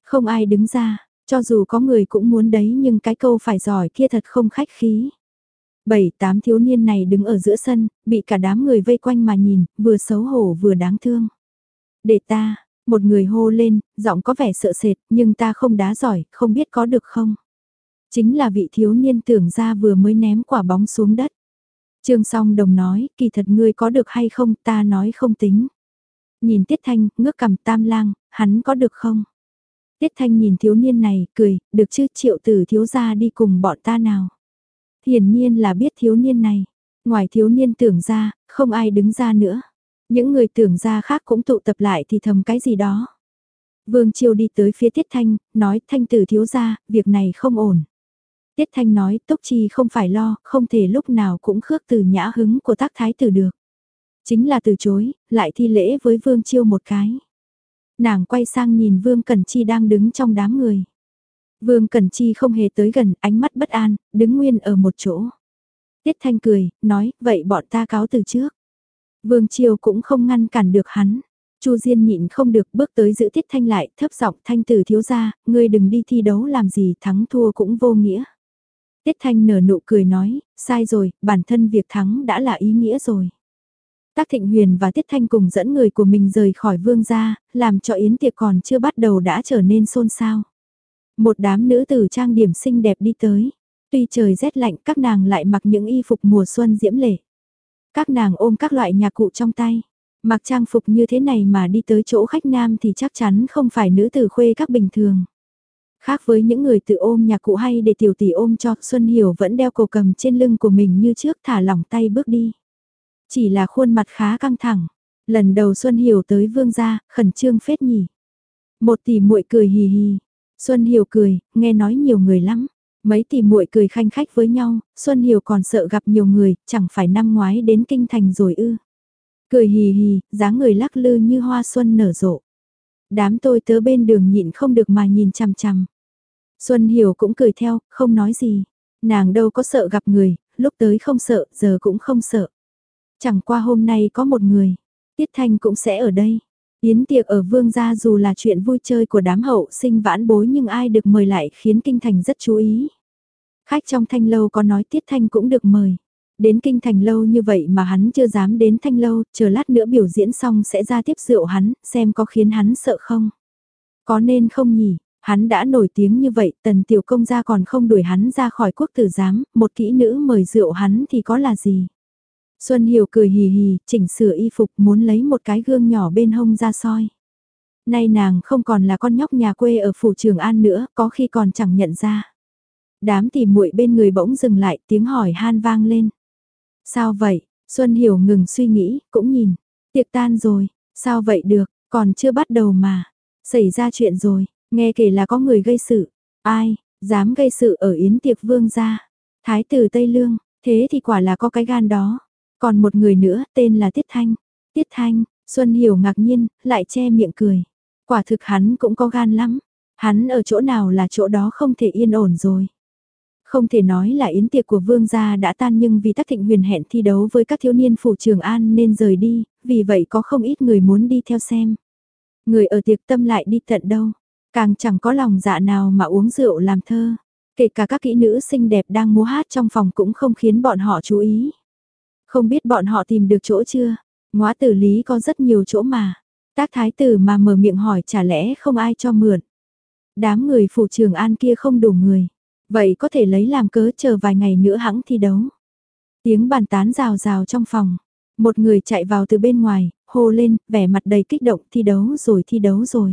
Không ai đứng ra, cho dù có người cũng muốn đấy nhưng cái câu phải giỏi kia thật không khách khí. Bảy tám thiếu niên này đứng ở giữa sân, bị cả đám người vây quanh mà nhìn, vừa xấu hổ vừa đáng thương. Để ta, một người hô lên, giọng có vẻ sợ sệt, nhưng ta không đá giỏi, không biết có được không? Chính là vị thiếu niên tưởng ra vừa mới ném quả bóng xuống đất. Trương Song Đồng nói, kỳ thật ngươi có được hay không, ta nói không tính. Nhìn Tiết Thanh, ngước cằm Tam Lang, hắn có được không? Tiết Thanh nhìn thiếu niên này, cười, được chứ Triệu Tử thiếu gia đi cùng bọn ta nào. Hiển nhiên là biết thiếu niên này. Ngoài thiếu niên tưởng ra, không ai đứng ra nữa. Những người tưởng ra khác cũng tụ tập lại thì thầm cái gì đó. Vương Chiêu đi tới phía Tiết Thanh, nói Thanh Tử thiếu gia, việc này không ổn. Tiết Thanh nói Túc Chi không phải lo, không thể lúc nào cũng khước từ nhã hứng của tác thái tử được. Chính là từ chối, lại thi lễ với Vương Chiêu một cái. Nàng quay sang nhìn Vương Cẩn Chi đang đứng trong đám người. Vương Cẩn Chi không hề tới gần, ánh mắt bất an, đứng nguyên ở một chỗ. Tiết Thanh cười, nói, vậy bọn ta cáo từ trước. Vương Chiêu cũng không ngăn cản được hắn. Chu Diên nhịn không được bước tới giữ Tiết Thanh lại, thấp giọng Thanh tử thiếu gia, ngươi đừng đi thi đấu làm gì, thắng thua cũng vô nghĩa. Tiết Thanh nở nụ cười nói, sai rồi, bản thân việc thắng đã là ý nghĩa rồi. Tác Thịnh Huyền và Tiết Thanh cùng dẫn người của mình rời khỏi vương gia, làm cho yến tiệc còn chưa bắt đầu đã trở nên xôn xao. Một đám nữ tử trang điểm xinh đẹp đi tới. Tuy trời rét lạnh các nàng lại mặc những y phục mùa xuân diễm lệ. Các nàng ôm các loại nhạc cụ trong tay. Mặc trang phục như thế này mà đi tới chỗ khách nam thì chắc chắn không phải nữ tử khuê các bình thường. Khác với những người tự ôm nhạc cụ hay để tiểu tỷ ôm cho, Xuân Hiểu vẫn đeo cổ cầm trên lưng của mình như trước thả lỏng tay bước đi. Chỉ là khuôn mặt khá căng thẳng. Lần đầu Xuân Hiểu tới vương gia, khẩn trương phết nhỉ. Một tỷ muội cười hì hì. Xuân Hiểu cười, nghe nói nhiều người lắm. Mấy tỷ muội cười khanh khách với nhau, Xuân Hiểu còn sợ gặp nhiều người, chẳng phải năm ngoái đến kinh thành rồi ư. Cười hì hì, dáng người lắc lư như hoa xuân nở rộ. Đám tôi tớ bên đường nhịn không được mà nhìn chằm chằm. Xuân Hiểu cũng cười theo, không nói gì. Nàng đâu có sợ gặp người, lúc tới không sợ, giờ cũng không sợ. Chẳng qua hôm nay có một người, Tiết Thanh cũng sẽ ở đây. Yến tiệc ở vương gia dù là chuyện vui chơi của đám hậu sinh vãn bối nhưng ai được mời lại khiến kinh thành rất chú ý. Khách trong Thanh lâu có nói Tiết Thanh cũng được mời. Đến kinh thành lâu như vậy mà hắn chưa dám đến Thanh lâu, chờ lát nữa biểu diễn xong sẽ ra tiếp rượu hắn, xem có khiến hắn sợ không. Có nên không nhỉ, hắn đã nổi tiếng như vậy, tần tiểu công gia còn không đuổi hắn ra khỏi quốc tử giám, một kỹ nữ mời rượu hắn thì có là gì. Xuân Hiểu cười hì hì, chỉnh sửa y phục muốn lấy một cái gương nhỏ bên hông ra soi. Nay nàng không còn là con nhóc nhà quê ở phủ Trường An nữa, có khi còn chẳng nhận ra. Đám tỉ muội bên người bỗng dừng lại, tiếng hỏi han vang lên. Sao vậy? Xuân Hiểu ngừng suy nghĩ, cũng nhìn. Tiệc tan rồi, sao vậy được, còn chưa bắt đầu mà. Xảy ra chuyện rồi, nghe kể là có người gây sự. Ai, dám gây sự ở yến tiệc vương gia? Thái tử Tây Lương, thế thì quả là có cái gan đó. Còn một người nữa, tên là Tiết Thanh. Tiết Thanh, Xuân Hiểu ngạc nhiên, lại che miệng cười. Quả thực hắn cũng có gan lắm. Hắn ở chỗ nào là chỗ đó không thể yên ổn rồi. Không thể nói là yến tiệc của vương gia đã tan nhưng vì Tắc Thịnh Huyền hẹn thi đấu với các thiếu niên phủ Trường An nên rời đi, vì vậy có không ít người muốn đi theo xem. Người ở tiệc tâm lại đi tận đâu, càng chẳng có lòng dạ nào mà uống rượu làm thơ. Kể cả các kỹ nữ xinh đẹp đang múa hát trong phòng cũng không khiến bọn họ chú ý. Không biết bọn họ tìm được chỗ chưa? Ngóa tử lý có rất nhiều chỗ mà. Tác thái tử mà mở miệng hỏi chả lẽ không ai cho mượn. Đám người phủ Trường An kia không đủ người. Vậy có thể lấy làm cớ chờ vài ngày nữa hẵng thi đấu. Tiếng bàn tán rào rào trong phòng. Một người chạy vào từ bên ngoài, hô lên, vẻ mặt đầy kích động, thi đấu rồi thi đấu rồi.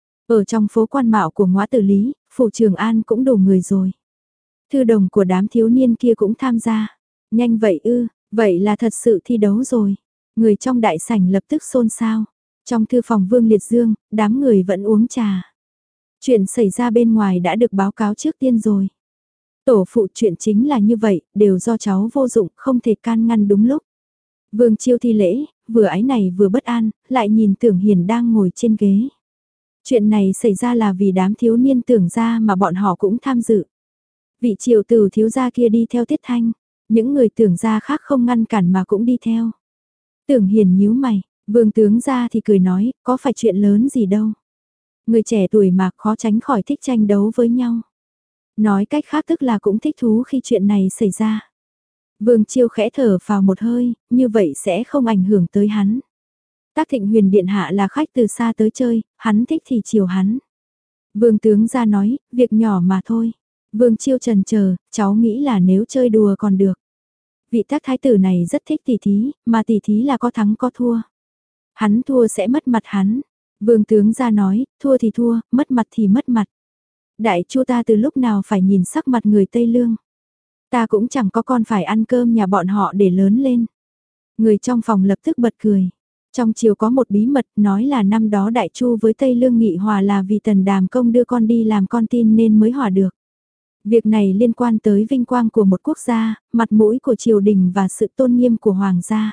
Ở trong phố Quan Mạo của Ngóa tử lý, phủ Trường An cũng đủ người rồi. Thư đồng của đám thiếu niên kia cũng tham gia. Nhanh vậy ư, vậy là thật sự thi đấu rồi. Người trong đại sảnh lập tức xôn xao. Trong thư phòng Vương Liệt Dương, đám người vẫn uống trà. Chuyện xảy ra bên ngoài đã được báo cáo trước tiên rồi. Tổ phụ chuyện chính là như vậy, đều do cháu vô dụng, không thể can ngăn đúng lúc. Vương Chiêu thi lễ, vừa ái này vừa bất an, lại nhìn Tưởng Hiền đang ngồi trên ghế. Chuyện này xảy ra là vì đám thiếu niên Tưởng gia mà bọn họ cũng tham dự. Vị Triệu tử thiếu gia kia đi theo Tiết Thanh, những người Tưởng gia khác không ngăn cản mà cũng đi theo. Tưởng Hiền nhíu mày, Vương tướng gia thì cười nói, có phải chuyện lớn gì đâu. Người trẻ tuổi mà khó tránh khỏi thích tranh đấu với nhau. Nói cách khác tức là cũng thích thú khi chuyện này xảy ra. Vương Chiêu khẽ thở vào một hơi, như vậy sẽ không ảnh hưởng tới hắn. Tác Thịnh Huyền Điện Hạ là khách từ xa tới chơi, hắn thích thì chiều hắn. Vương tướng ra nói, việc nhỏ mà thôi. Vương Chiêu trần chờ, cháu nghĩ là nếu chơi đùa còn được. Vị tác thái tử này rất thích tỷ thí, mà tỷ thí là có thắng có thua. Hắn thua sẽ mất mặt hắn. Vương tướng ra nói, thua thì thua, mất mặt thì mất mặt. Đại chu ta từ lúc nào phải nhìn sắc mặt người Tây Lương. Ta cũng chẳng có con phải ăn cơm nhà bọn họ để lớn lên. Người trong phòng lập tức bật cười. Trong chiều có một bí mật nói là năm đó Đại Chu với Tây Lương nghị hòa là vì Tần Đàm Công đưa con đi làm con tin nên mới hòa được. Việc này liên quan tới vinh quang của một quốc gia, mặt mũi của triều đình và sự tôn nghiêm của hoàng gia.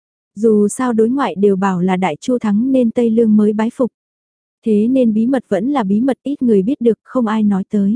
Dù sao đối ngoại đều bảo là Đại Chu thắng nên Tây Lương mới bái phục. Thế nên bí mật vẫn là bí mật, ít người biết được, không ai nói tới.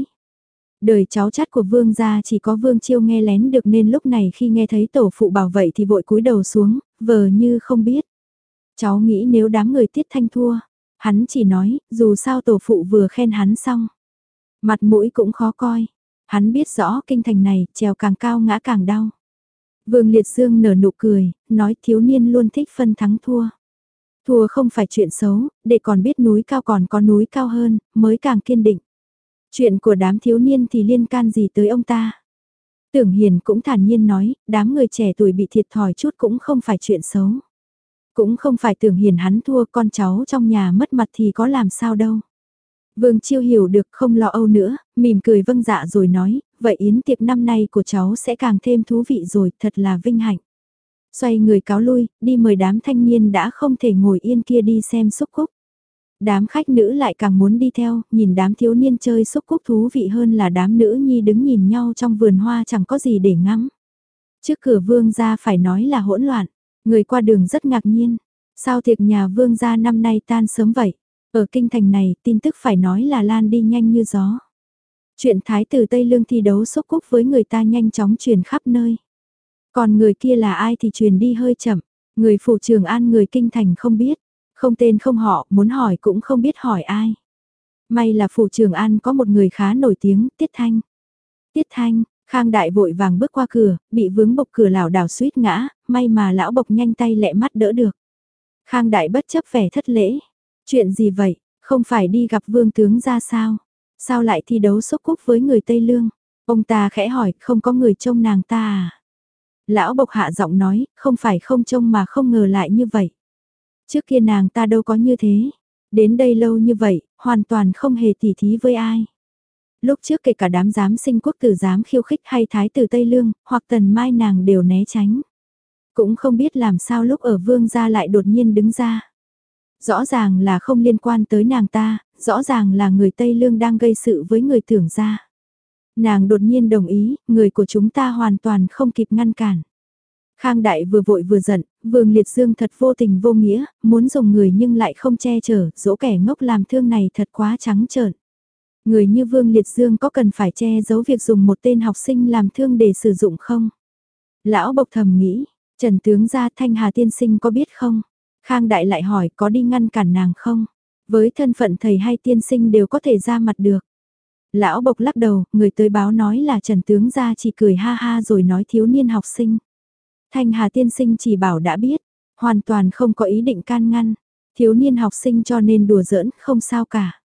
Đời cháu chắt của Vương gia chỉ có Vương Chiêu nghe lén được nên lúc này khi nghe thấy tổ phụ bảo vậy thì vội cúi đầu xuống, vờ như không biết. Cháu nghĩ nếu đám người Tiết Thanh thua, hắn chỉ nói, dù sao tổ phụ vừa khen hắn xong. Mặt mũi cũng khó coi, hắn biết rõ kinh thành này, trèo càng cao ngã càng đau. Vương Liệt Dương nở nụ cười, nói thiếu niên luôn thích phân thắng thua. Thua không phải chuyện xấu, để còn biết núi cao còn có núi cao hơn, mới càng kiên định. Chuyện của đám thiếu niên thì liên can gì tới ông ta? Tưởng Hiền cũng thản nhiên nói, đám người trẻ tuổi bị thiệt thòi chút cũng không phải chuyện xấu. Cũng không phải Tưởng Hiền hắn thua, con cháu trong nhà mất mặt thì có làm sao đâu. Vương Chiêu hiểu được, không lo âu nữa, mỉm cười vâng dạ rồi nói, vậy yến tiệc năm nay của cháu sẽ càng thêm thú vị rồi, thật là vinh hạnh. Xoay người cáo lui, đi mời đám thanh niên đã không thể ngồi yên kia đi xem xúc cúc. Đám khách nữ lại càng muốn đi theo, nhìn đám thiếu niên chơi xúc cúc thú vị hơn là đám nữ nhi đứng nhìn nhau trong vườn hoa chẳng có gì để ngắm. Trước cửa Vương gia phải nói là hỗn loạn, người qua đường rất ngạc nhiên. Sao tiệc nhà Vương gia năm nay tan sớm vậy? Ở kinh thành này, tin tức phải nói là lan đi nhanh như gió. Chuyện thái tử Tây Lương thi đấu xúc cúc với người ta nhanh chóng truyền khắp nơi. Còn người kia là ai thì truyền đi hơi chậm, người phủ Trường An người kinh thành không biết, không tên không họ, muốn hỏi cũng không biết hỏi ai. May là phủ Trường An có một người khá nổi tiếng, Tiết Thanh. Tiết Thanh, Khang Đại vội vàng bước qua cửa, bị vướng bộc cửa lảo đảo suýt ngã, may mà lão bộc nhanh tay lẹ mắt đỡ được. Khang Đại bất chấp vẻ thất lễ. Chuyện gì vậy, không phải đi gặp vương tướng ra sao? Sao lại thi đấu xúc cúc với người Tây Lương? Ông ta khẽ hỏi, không có người trông nàng ta à? Lão bộc hạ giọng nói, không phải không trông mà không ngờ lại như vậy. Trước kia nàng ta đâu có như thế. Đến đây lâu như vậy, hoàn toàn không hề tỉ thí với ai. Lúc trước kể cả đám giám sinh quốc tử giám khiêu khích hay thái tử Tây Lương, hoặc tần mai nàng đều né tránh. Cũng không biết làm sao lúc ở vương gia lại đột nhiên đứng ra. Rõ ràng là không liên quan tới nàng ta, rõ ràng là người Tây Lương đang gây sự với người Tưởng gia. Nàng đột nhiên đồng ý, người của chúng ta hoàn toàn không kịp ngăn cản. Khang Đại vừa vội vừa giận, Vương Liệt Dương thật vô tình vô nghĩa, muốn dùng người nhưng lại không che chở, dỗ kẻ ngốc làm thương này thật quá trắng trợn. Người như Vương Liệt Dương có cần phải che giấu việc dùng một tên học sinh làm thương để sử dụng không? Lão bộc thầm nghĩ, Trần tướng gia Thanh Hà tiên sinh có biết không? Khang Đại lại hỏi có đi ngăn cản nàng không? Với thân phận thầy hay tiên sinh đều có thể ra mặt được. Lão bộc lắc đầu, người tới báo nói là Trần tướng gia chỉ cười ha ha rồi nói thiếu niên học sinh. Thanh Hà tiên sinh chỉ bảo đã biết, hoàn toàn không có ý định can ngăn. Thiếu niên học sinh cho nên đùa giỡn không sao cả.